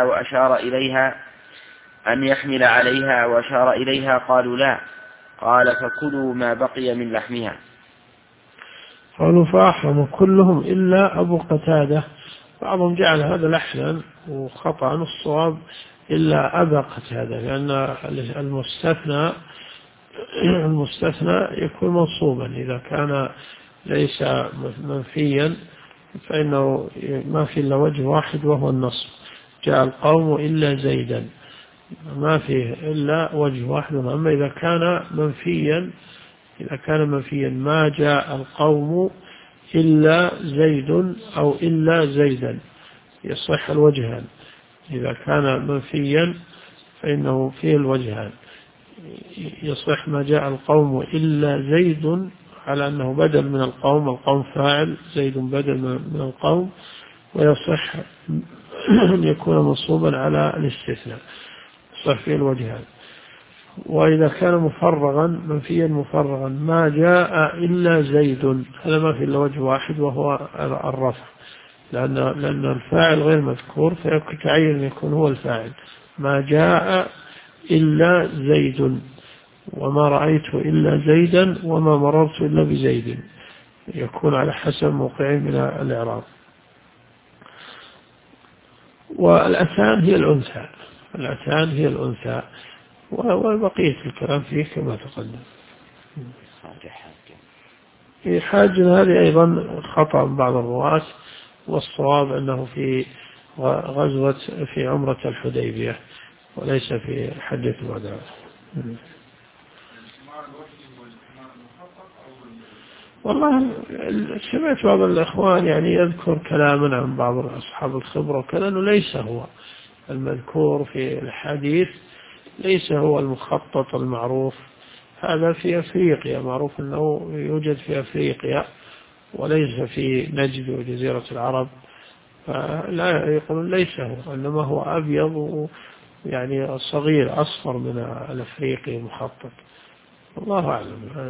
وأشار إليها قالوا لا، قال فكلوا ما بقي من لحمها.
قالوا فأحرموا كلهم إلا أبو قتادة. بعضهم جعل هذا لحنا وخطأ، الصواب إلا أبا قتادة، لأن المستثنى يكون منصوبا إذا كان ليس منفيا، فإنه ما في إلا وجه واحد وهو النصب. جاء القوم إلا زيدا، ما فيه إلا وجه واحد. أما إذا كان منفيا ما جاء القوم إلا زيد أو إلا زيدا يصح الوجهان. إذا كان منفيا فإنه فيه الوجهان، يصح ما جاء القوم إلا زيد على أنه بدل من القوم فاعل، زيد بدل من القوم، ويصح أن يكون منصوبا على الاستثناء، يصح فيه الوجهان. وإذا كان منفيا مفرغا ما جاء إلا زيد، هذا ما في إلا وجه واحد وهو الرفع، لأن الفاعل غير مذكور فيتعين يكون هو الفاعل. ما جاء إلا زيد، وما رأيت إلا زيدا، وما مررت إلا بزيد، يكون على حسب موقعه من الإعراب. والأتان هي الأنثى، وبقية الكلام فيه كما تقدم. في حاج هذه أيضا خطأ بعض الرواة، والصواب أنه في في عمرة الحديبية وليس في حجة الوداع. والله سمعت بعض الإخوان يذكر كلاما عن بعض أصحاب الخبرة وكذا، أنه ليس هو المذكور في الحديث، ليس هو المخطط المعروف. هذا في أفريقيا، معروف أنه يوجد في أفريقيا وليس في نجد وجزيرة العرب، فلا يقولون ليس هو، إنما هو أبيض صغير أصفر من الأفريقي المخطط. الله أعلم.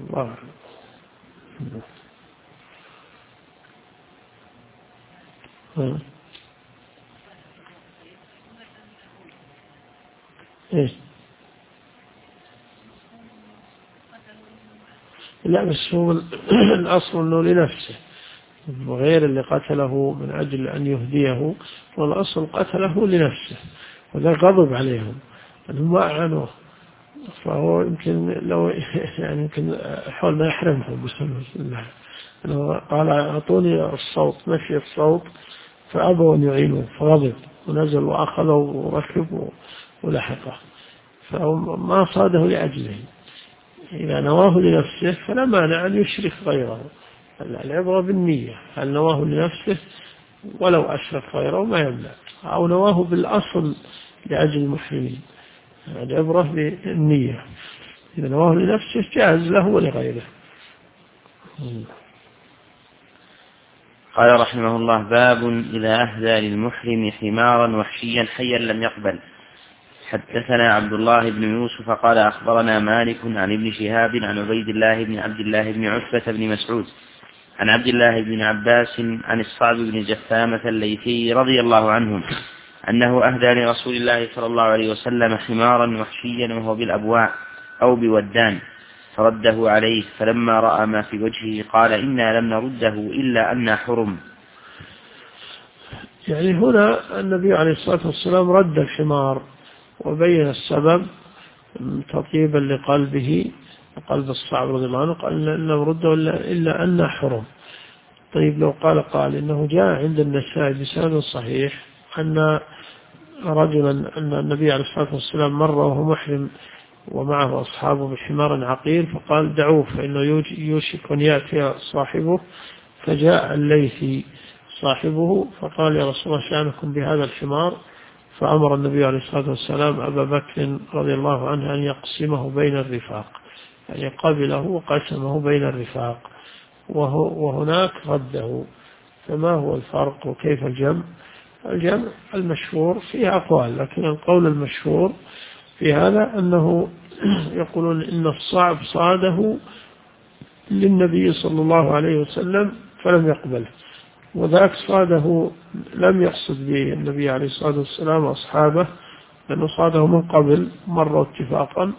لا، بس هو الأصل أنه لنفسه، وغير اللي قتله من أجل أن يهديه، والأصل قتله لنفسه، وذا غضب عليهم أنهم ما أعنوه، فهو يمكن لو يمكن حول ما يحرمهم بسم الله. قال أعطوني الصوت، نفي الصوت، فأبوا أن يعينوه، فغضب ونزل وأخذه وركب ولحقه، فما صاده لأجله. إذا نواه لنفسه فلا مانع أن يشرك غيره، العبرة بالنية، هل نواه لنفسه ولو أشرك غيره ما يمنع، أو نواه بالأصل لأجل المحرمين، العبرة بالنية. إذا نواه لنفسه جاز له ولغيره.
قال رحمه الله: باب إذا أهدى للمحرم حمارا وحشيا حيا لم يقبل. حدثنا عبد الله بن يوسف قال أخبرنا مالك عن ابن شهاب عن عبيد الله بن عبد الله بن عتبة بن مسعود عن عبد الله بن عباس عن الصعب بن جثامة الليثي رضي الله عنهم أنه أهدى لرسول الله صلى الله عليه وسلم حمارا وحشيا وهو بالأبواء أو بودان فرده عليه، فلما رأى ما في وجهه قال إنا لم نرده إلا أن حرم.
يعني هنا النبي عليه الصلاة والسلام رد الحمار وبين السبب تطيبا لقلبه وقلب الصعب رضي الله عنه، قال لم نرده إلا أن حرم. طيب لو قال إنه جاء عند النسائي بسند صحيح أن رجلا أن النبي عليه الصلاة والسلام مر وهو محرم ومعه أصحابه بحمار عقير فقال دعوه فإنه يوشك أن يأتي صاحبه، فجاء الليثي صاحبه فقال يا رسول الله شأنكم بهذا الحمار، فأمر النبي عليه الصلاة والسلام أبا بكر رضي الله عنه أن يقسمه بين الرفاق، يعني قبله وقسمه بين الرفاق وهناك رده. فما هو الفرق وكيف الجمع؟ الجمع المشهور فيه أقوال، لكن القول المشهور في هذا أنه يقولون إن الصعب صاده للنبي صلى الله عليه وسلم فلم يقبله، وذاك صاده لم يقصد به النبي عليه الصلاة والسلام أصحابه لأنه صاده من قبل مرة اتفاقا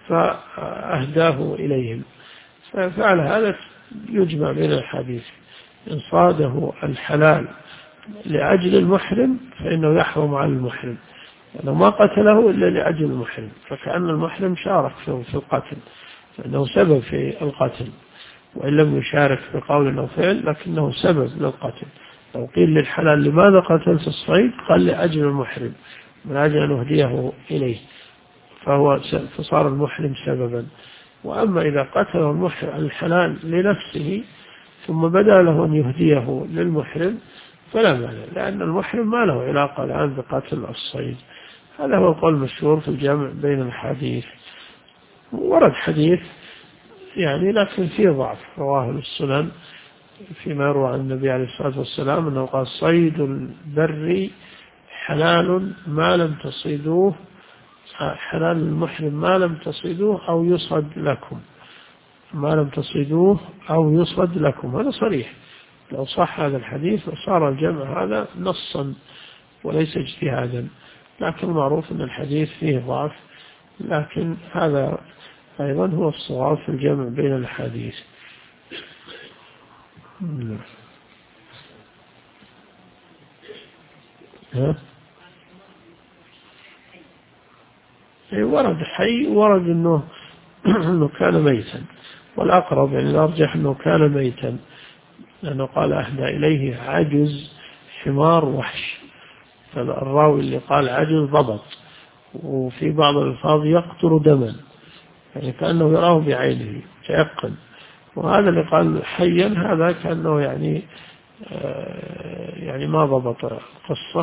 فأهداه إليهم. ففعل هذا يجمع بين الحديث، إن صاده الحلال لأجل المحرم فإنه يحرم على المحرم، لأنه ما قتله إلا لأجل المحرم، فكأن المحرم شارك في القتل لأنه سبب في القتل، وإن لم يشارك بقول أو فعل لكنه سبب للقتل. لو قيل للحلال لماذا قتلت الصيد؟ قال لأجل المحرم من أجل أن نهديه إليه، فصار المحرم سببا. وأما إذا قتل الحلال لنفسه ثم بدأ له أن يهديه للمحرم فلا مانع، لأن المحرم ما له علاقة الآن بقتل الصيد. هذا هو القول المشهور في الجمع بين الحديث. ورد حديث يعني لكن فيه ضعف رواه السنن فيما يروى عن النبي عليه الصلاة والسلام أنه قال صيد البر حلال ما لم تصيدوه، حلال المحرم ما لم تصيدوه أو يصد لكم، ما لم تصيدوه أو يصد لكم. هذا صريح، لو صح هذا الحديث وصار الجمع هذا نصا وليس اجتهادا، لكن المعروف أن الحديث فيه ضعف، لكن هذا أيضا هو الصواب في الجمع بين الحديث. ورد حي، ورد أنه كان ميتا، والأقرب يعني الأرجح أنه كان ميتا، لأنه قال أهدى إليه عجز حمار وحش، فالراوي اللي قال عجز ضبط، وفي بعض الألفاظ يقطر دما، يعني كأنه يراه بعينه تيقن. وهذا اللي قال حيا هذا كأنه يعني ما ضبط القصة،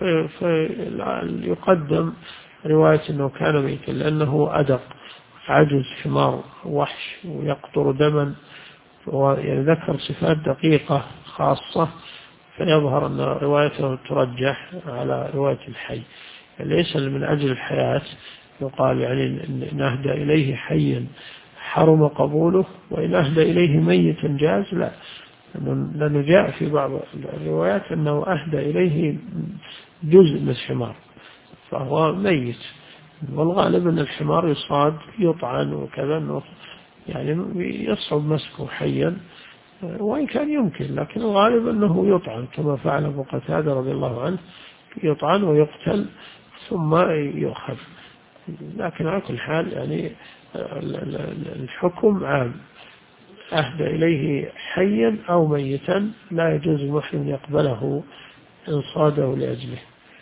فيقدم رواية أنه كان ميتا لأنه أدق، عجز حمار وحش ويقطر دما، يعني ذكر صفات دقيقة خاصة، فيظهر أن روايته ترجح على رواية الحي. يعني ليس من أجل الحياة يقال يعني إن أهدى إليه حيا حرم قبوله، وإن أهدى إليه ميتا جاز، لا، لأنه جاء في بعض الروايات أنه أهدى إليه جزء من الحمار فهو ميت، والغالب أن الحمار يصاد يطعن وكذا، يعني يصعب مسكه حيا، وإن كان يمكن، لكن الغالب أنه يطعن كما فعل أبو قتادة رضي الله عنه، يطعن ويقتل ثم يؤخذ. لكن على كل حال يعني الحكم عام، أهدى إليه حيا أو ميتا لا يجوز المحرم يقبله إن صاده لأجله.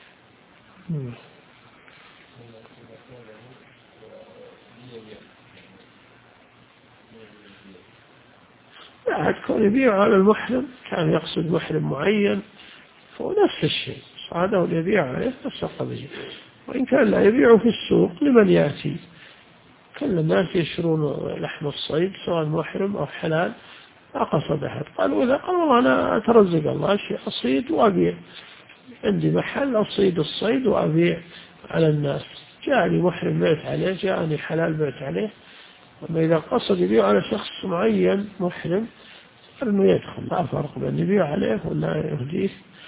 لا كون يبيع على المحرم، كان يقصد محرم معين فهو نفس الشيء، صاده ليبيع عليه نفس القضية. وإن كان لا يبيعه في السوق لمن يأتي، كل الناس يشترون لحم الصيد سواء محرم أو حلال، لا قصد أحد. قالوا إذا قالوا أنا أترزق الله شيء أصيد وأبيع، عندي محل أصيد الصيد وأبيع على الناس، جاءني محرم بيت عليه، جاءني حلال بيت عليه. أما إذا قصد يبيع على شخص معين محرم فإنه يدخل، لا فرق بين يبيع عليه ولا يهديه.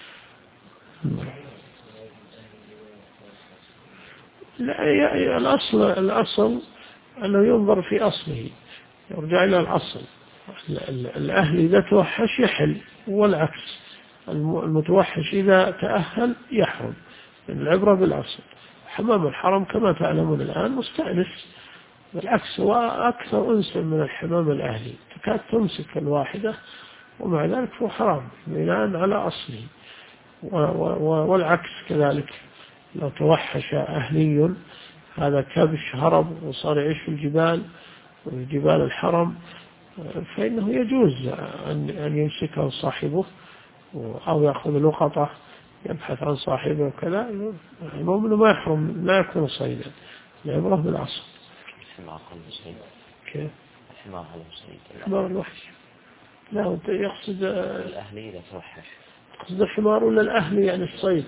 لا، الأصل أنه ينظر في أصله، يرجع إلى الأصل. الأهل إذا توحش يحل، والعكس المتوحش إذا تأهل يحرم. العبرة بالأصل. حمام الحرم كما تعلمون الآن مستأنس، بالعكس هو أكثر أنسا من الحمام الأهلي، تكاد تمسك الواحدة، ومع ذلك هو حرام بناء على أصله. والعكس كذلك، لو توحش أهلي هذا كبش هرب وصار يعيش في الجبال وفي جبال الحرم، فإنه يجوز أن يمسكه صاحبه أو يأخذ لقطة يبحث عن صاحبه وكذا. المؤمن ما يحرم، لا يكون صيدا، العبرة بالأصل.
الحمار قلب صيد.
كيف؟
الحمار قلب صيد.
الحمار الوحش. لا، أنت يقصد
الأهلي إذا توحش.
يقصد الحمار ولا الأهلي يعني الصيد؟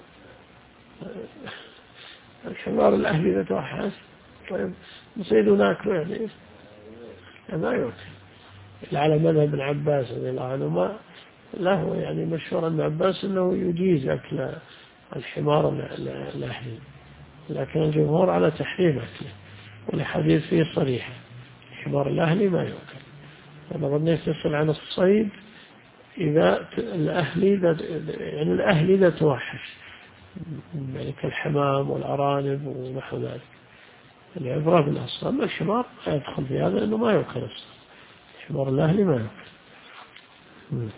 الحمار الأهلي إذا توحش طيب نصيد ناكله يعني ما يوكل. على مذهب ابن عباس رضي الله عنه ما له يعني مشهور ابن عباس أنه يجيز أكل الحمار الأهلي، لكن الجمهور على تحريم أكله، والحديث فيه صريحة الحمار الأهلي ما يوكل. أنا ظنيت تسأل عن الصيد إذا الأهلي إذا توحش، يعني كالحمام والأرانب ونحو ذلك. العبرة بالأصل. أما الحمار لا يدخل في هذا لأنه ما يوكل أصلا، الحمار الأهلي ما يوكل.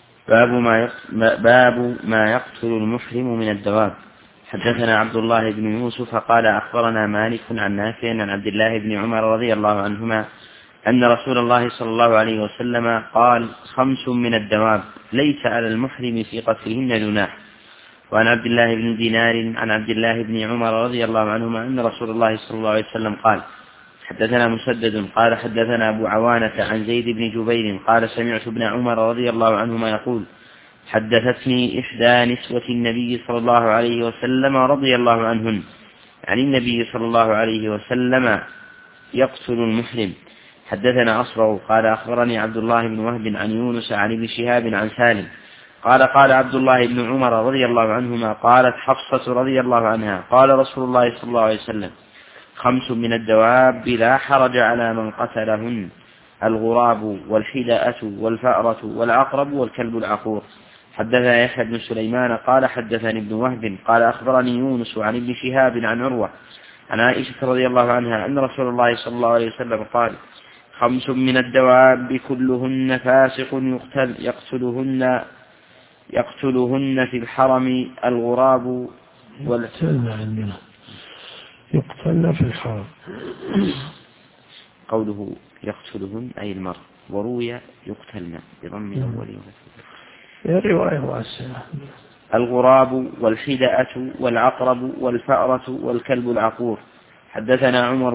باب ما يقتل المحرم من الدواب. حدثنا عبد الله بن يوسف قال أخبرنا مالك عن نافع عن عبد الله بن عمر رضي الله عنهما أن رسول الله صلى الله عليه وسلم قال 5 من الدواب ليس على المحرم في قتلهن جناح. وعن عبد الله بن دينار عن عبد الله بن عمر رضي الله عنهما أن رسول الله صلى الله عليه وسلم قال حدثنا مسدد قال حدثنا أبو عوانة عن زيد بن جبير قال سمعت ابن عمر رضي الله عنهما يقول حدثتني إحدى نسوة النبي صلى الله عليه وسلم رضي الله عنهن عن النبي صلى الله عليه وسلم يقتل المحرم. حدثنا أصبغ قال أخبرني عبد الله بن وهب عن يونس عن ابن شهاب عن سالم قال عبد الله بن عمر رضي الله عنهما قالت حفصة رضي الله عنها قال رسول الله صلى الله عليه وسلم 5 من الدواب لا حرج على من قتلهن الغراب والحداءة والفأرة والعقرب والكلب العقور. حدثنا يحيى بن سليمان قال حدثني ابن وهب قال أخبرني يونس عن ابن شهاب عن عروة عن عائشة رضي الله عنها أن رسول الله صلى الله عليه وسلم قال 5 من الدواب كلهن فاسق يقتلهن في الحرم الغراب
يقتلن في الحرم.
قوله يقتلهن أي المرء، وروي يقتلن بضم الأول.
رواية واسعة.
الغراب والحدأة والعقرب والفأرة والكلب العقور. حدثنا عمر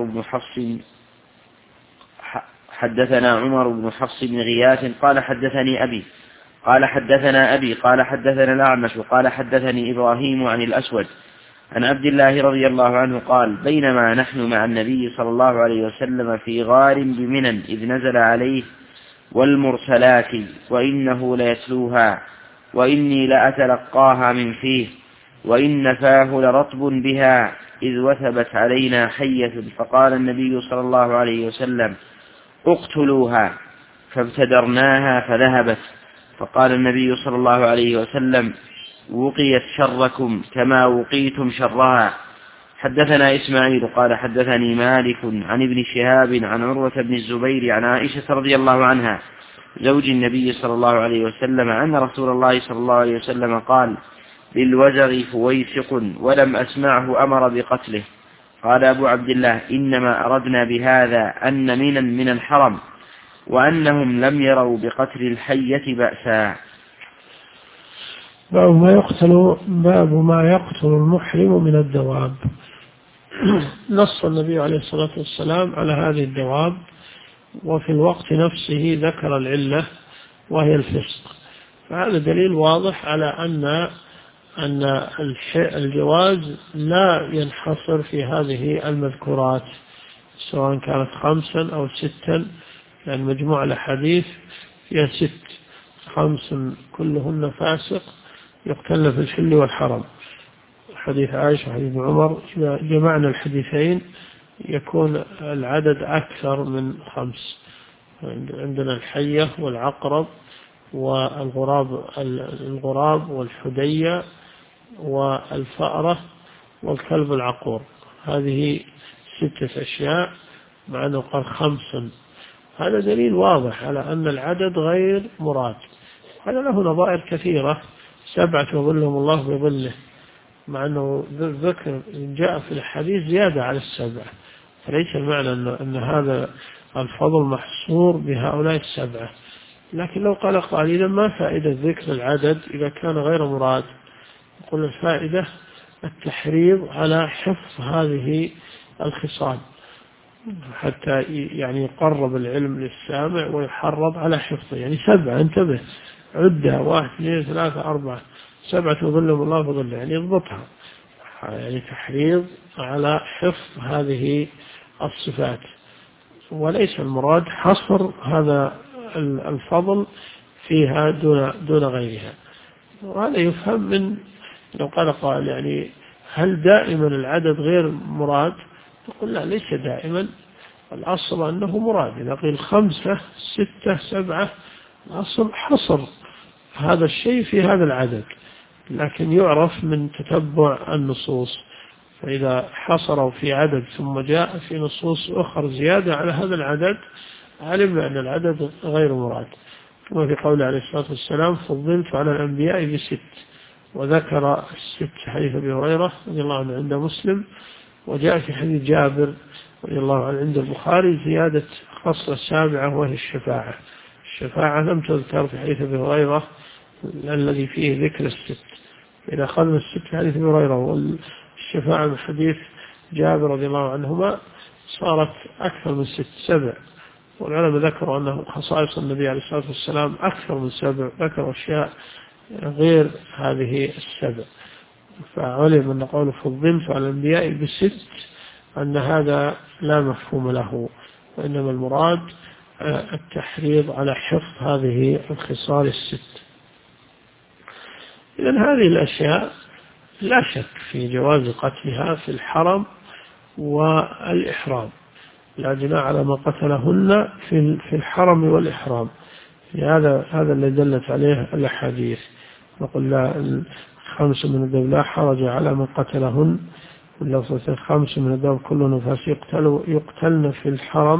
بن حفص بن غياث قال حدثني أبي قال حدثنا الأعمش قال حدثني إبراهيم عن الأسود عن عبد الله رضي الله عنه قال بينما نحن مع النبي صلى الله عليه وسلم في غار بمنى إذ نزل عليه والمرسلات وإنه ليتلوها وإني لأتلقاها من فيه وإن فاه لرطب بها إذ وثبت علينا حية فقال النبي صلى الله عليه وسلم اقتلوها فابتدرناها فذهبت فقال النبي صلى الله عليه وسلم وقيت شركم كما وقيتم شرها. حدثنا إسماعيل قال حدثني مالك عن ابن شهاب عن عروة بن الزبير عن عائشة رضي الله عنها زوج النبي صلى الله عليه وسلم أن رسول الله صلى الله عليه وسلم قال بالوزغ فويسق ولم أسمعه أمر بقتله. قال أبو عبد الله إنما أردنا بهذا أن من الحرم وأنهم لم يروا بقتل الحية بأسا.
باب ما يقتل المحرم من الدواب. نص النبي عليه الصلاة والسلام على هذه الدواب، وفي الوقت نفسه ذكر العلة وهي الفسق، فهذا دليل واضح على أن أن الجواز لا ينحصر في هذه المذكورات، سواء كانت 5 أو 6، لأن مجموع الأحاديث فيها 6، 5 كلهن فاسق يقتلن في الحل والحرم. حديث عائشة وحديث عمر إذا جمعنا الحديثين يكون العدد أكثر من 5. عندنا الحية والعقرب والغراب والحدية والفأرة والكلب العقور، هذه 6 أشياء، مع أنه قال 5. هذا دليل واضح على أن العدد غير مراد. هذا له نظائر كثيرة، 7 يظلهم الله بظله، مع أنه ذكر جاء في الحديث زيادة على 7، فليس المعنى أن هذا الفضل محصور بهؤلاء 7. لكن لو قال قائل إذا ما فائدة ذكر العدد إذا كان غير مراد؟ يقول الفائدة التحريض على حفظ هذه الخصال، حتى يعني يقرب العلم للسامع ويحرض على حفظه. يعني 7 انتبه، عدها 1 2 3 4، 7 يظلهم الله بظله، يعني يضبطها، يعني تحريض على حفظ هذه الصفات، وليس المراد حصر هذا الفضل فيها دون غيرها. وهذا يفهم من لو قال قائل يعني هل دائما العدد غير مراد؟ يقول لا، ليس دائما، الأصل أنه مراد. إذا قيل 5 6 7 الأصل حصر هذا الشيء في هذا العدد، لكن يعرف من تتبع النصوص. فإذا حصروا في عدد ثم جاء في نصوص أخرى زيادة على هذا العدد علمنا أن العدد غير مراد. كما في قول عليه الصلاة والسلام فضلت على الأنبياء ب6، وذكر 6 حديث أبي هريرة رضي الله عنه عند مسلم، وجاء في حديث جابر رضي الله عنه عند البخاري زيادة خصلة 7 وهي الشفاعة. الشفاعة لم تذكر في حديث أبي هريرة الذي فيه ذكر 6. إذا أخذنا 6 حديث أبي هريرة والشفاعة من حديث جابر رضي الله عنهما صارت أكثر من 6 7. والعلماء ذكروا أنه خصائص النبي عليه الصلاة والسلام أكثر من 7، ذكروا أشياء غير هذه 7. فعلم أن قوله فضلت على الأنبياء ب6 أن هذا لا مفهوم له، وإنما المراد التحريض على حفظ هذه الخصال 6. إذن هذه الأشياء لا شك في جواز قتلها في الحرم والإحرام، لا جناح على ما قتلهن في الحرم والإحرام. هذا اللي دلت عليه الأحاديث. نقول لا 5 من الدواب لا حرج على من قتلهن، واللفظة 5 من الدواب كل نفاس يقتلن في الحرم،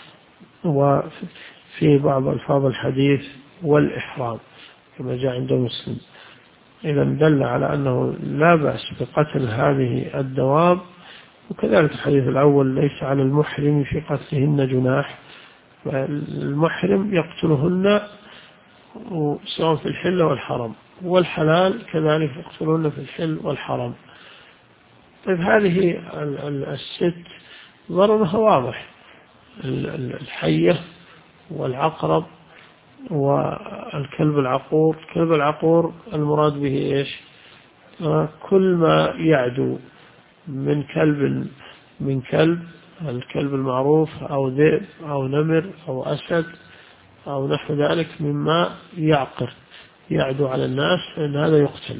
وفي بعض ألفاظ الحديث والإحرام كما جاء عند مسلم. إذا دل على أنه لا بأس بقتل هذه الدواب. وكذلك الحديث الأول ليس على المحرم في قتلهن جناح، المحرم يقتلهن سواء في الحل والحرم، والحلال كذلك يقتلهن في الحل والحرم. طيب هذه 6 ضررها واضح، الحية والعقرب والكلب العقور. الكلب العقور المراد به إيش؟ كل ما يعدو من كلب، الكلب المعروف أو ذئب أو نمر أو أسد أو نحو ذلك مما يعدو على الناس، فإن هذا يقتل.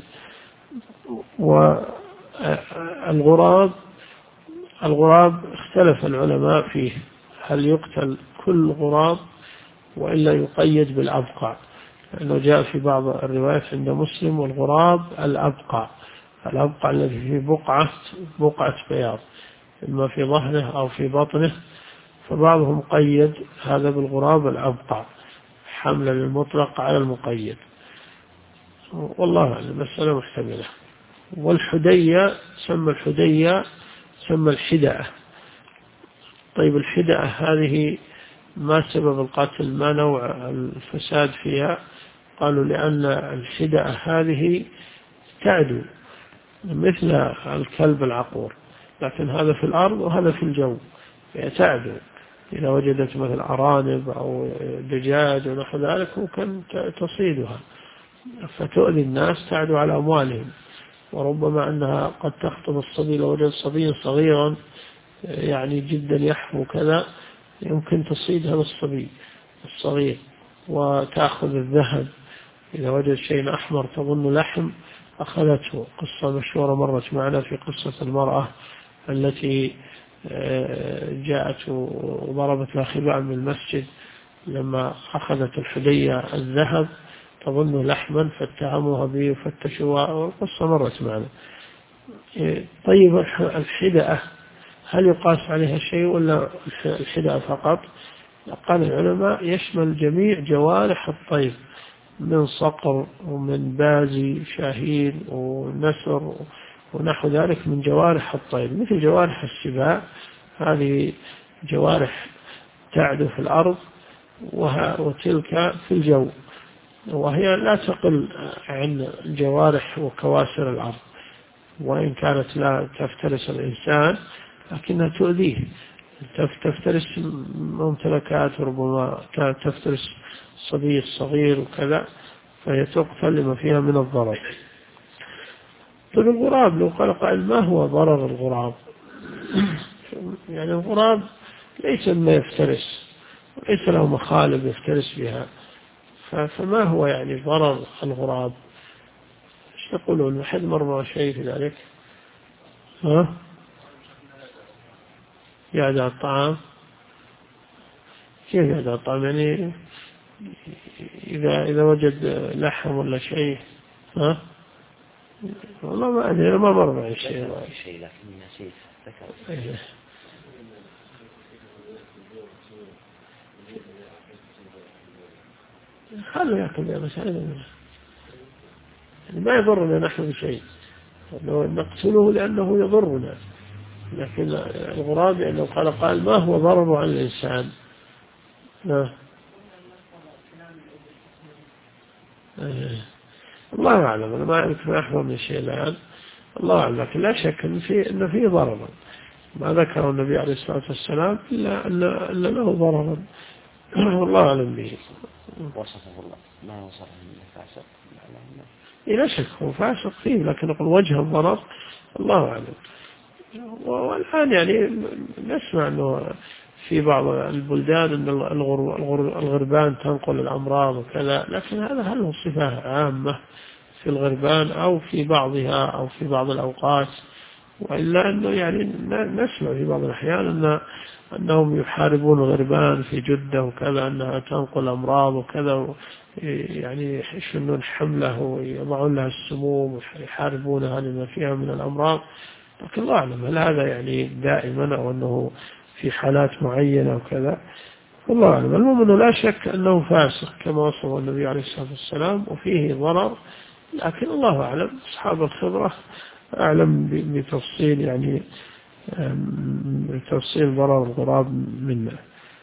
والغراب اختلف العلماء فيه، هل يقتل كل غراب وإلا يقيد بالأبقع؟ لأنه جاء في بعض الروايات عند مسلم والغراب الأبقع الذي فيه بقعة بياض إما في ظهره أو في بطنه، فبعضهم قيد هذا بالغراب الأبقع حملا للمطلق على المقيد، والله أعلم، مسألة محتملة. والحدية سمى الحدأة. طيب الحدأة هذه ما سبب القتل؟ ما نوع الفساد فيها؟ قالوا لأن الحدأة هذه تعدو مثل الكلب العقور، لكن هذا في الأرض وهذا في الجو، تعدو. إذا وجدت مثل أرانب أو دجاج ونحو ذلك ممكن تصيدها فتؤذي الناس، تعدو على أموالهم. وربما أنها قد تخطب الصبي لو وجد صبيا صغيرا يعني جدا يحفو كذا، يمكن تصيد هذا الصبي الصغير وتأخذ الذهب. إذا وجد شيء أحمر تظن لحم أخذته. قصة مشهورة مرت معنا في قصة المرأة التي جاءت وضربت لها خباء من المسجد لما أخذت الحدية الذهب تظن لحما فاتهموها به وفتشوا، والقصة مرت معنا. طيب الحدأة هل يقاس عليها شيء ولا الحدأة فقط؟ قال العلماء يشمل جميع جوارح الطير من صقر ومن بازي شاهين ونسر ونحو ذلك من جوارح الطير، مثل جوارح السباع، هذه جوارح تعدو في الأرض وتلك في الجو، وهي لا تقل عن جوارح وكواسر الأرض، وإن كانت لا تفترس الإنسان لكنها تؤذيه، تفترس ممتلكات، ربما كانت تفترس الصبي الصغير وكذا، فهي تقتل لما فيها من الضرر. طيب الغراب، لو قال قائل ما هو ضرر الغراب؟ يعني الغراب ليس ما يفترس، ليس له مخالب يفترس بها، فما هو يعني ضرر الغراب؟ ايش تقولون؟ أحد مر شيء في ذلك؟ ها؟ يعد على الطعام؟ كيف يعد على الطعام؟ يعني إذا وجد لحم ولا شيء، ها؟ والله ما أدري، أنا ما مر معي شيء
لكن نسيت ذكر.
خلوا يأكل يا مسألة، يعني ما يضرنا نحن بشيء، نقتله لأنه يضرنا، لكن الغراب لأنه قال ما هو ضرر على الإنسان. الله أعلم، أنا ما أعرف ما أحضر من شيء الآن، الله أعلم، لكن لا شك أن فيه ضررا، ما ذكر النبي عليه الصلاة والسلام إلا أن له ضررا، والله أعلم به.
وصفه الله ما وصفه من فاسق،
لا شك هو فاسق فيه، لكن نقول وجه الضرر الله أعلم. والآن يعني نسمع أنه في بعض البلدان أن الغربان تنقل الأمراض وكذا، لكن هذا هل هو صفة عامة في الغربان أو في بعضها أو في بعض الأوقات؟ وإلا أنه يعني نسمع في بعض الأحيان أنهم يحاربون الغربان في جدة وكذا، أنها تنقل أمراض وكذا، يعني يشنون حمله ويضعون لها السموم ويحاربونها لما فيها من الأمراض، لكن الله أعلم هل هذا يعني دائما أو أنه في حالات معينة وكذا، والله أعلم. المؤمن لا شك أنه فاسق كما وصفه النبي عليه الصلاة والسلام وفيه ضرر، لكن الله أعلم، أصحاب الخبرة أعلم بتفصيل يعني تفصيل ضرر الغراب منا.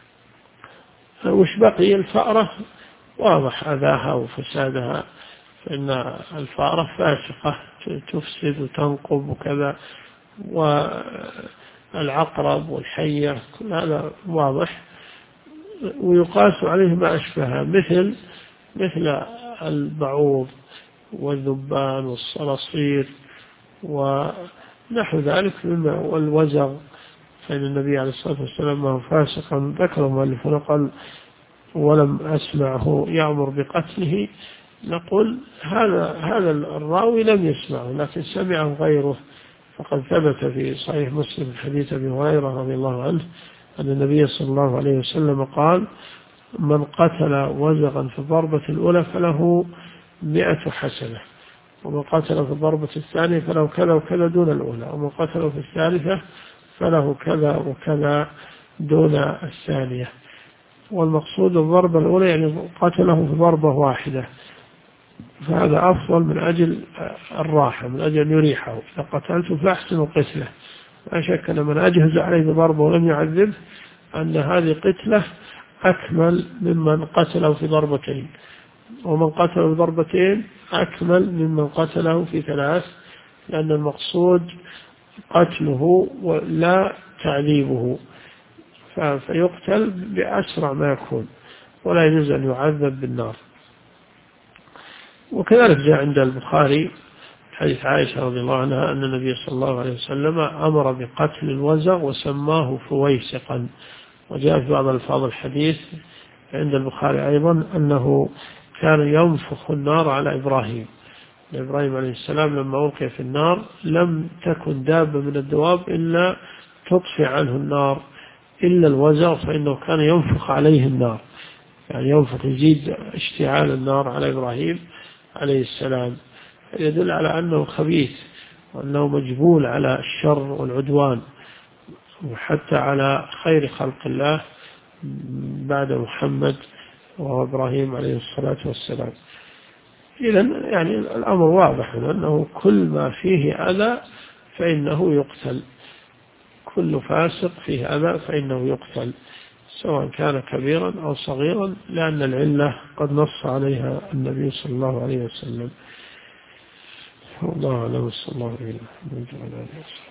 وش بقي؟ الفأرة واضح أذاها وفسادها، فإن الفأرة فاسقة تفسد وتنقب وكذا، والعقرب والحية كل هذا واضح، ويقاس عليه ما أشبهها مثل البعوض والذبان والصراصير ونحو ذلك والوزغ، فإن النبي عليه الصلاة والسلام ما هو فاسقا ذكر المؤلف قال ولم أسمعه يأمر بقتله، نقول هذا الراوي لم يسمعه لكن سمعه غيره، فقد ثبت في صحيح مسلم حديث أبي هريرة رضي الله عنه أن النبي صلى الله عليه وسلم قال من قتل وزغا في الضربة الأولى فله 100 حسنة، ومن قتل في الضربة الثانية فله كذا وكذا دون الأولى، ومن قتل في الثالثة فله كذا وكذا دون الثانية. والمقصود الضربة الأولى يعني قتله في ضربة واحدة، فهذا أفضل من أجل الراحة، من أجل أن يريحه، إذا قتلته فأحسن قتله، لا شك أن من أجهز عليه بضربة ولم يعذب أن هذه قتله أكمل ممن قتله في ضربتين، ومن قتله في ضربتين أكمل ممن قتله في 3، لأن المقصود قتله ولا تعذيبه، فيقتل بأسرع ما يكون ولا يجوز أن يعذب بالنار. وكذلك جاء عند البخاري حديث عائشة رضي الله عنها أن النبي صلى الله عليه وسلم أمر بقتل الوزغ وسماه فويسقا. وجاء في بعض الفاظ الحديث عند البخاري أيضا أنه كان ينفخ النار على إبراهيم عليه السلام لما ألقي في النار لم تكن دابة من الدواب إلا تطفئ عنه النار إلا الوزغ، فإنه كان ينفخ عليه النار، يعني ينفخ يزيد اشتعال النار على إبراهيم عليه السلام، يدل على أنه خبيث وأنه مجبول على الشر والعدوان، وحتى على خير خلق الله بعد محمد وهو إبراهيم عليه الصلاة والسلام. إذن يعني الأمر واضح أنه كل ما فيه أذى فإنه يقتل، كل فاسق فيه أذى فإنه يقتل، سواء كان كبيرا أو صغيرا، لأن العلة قد نص عليها النبي صلى الله عليه وسلم. الله أعلم، صلى الله عليه وسلم.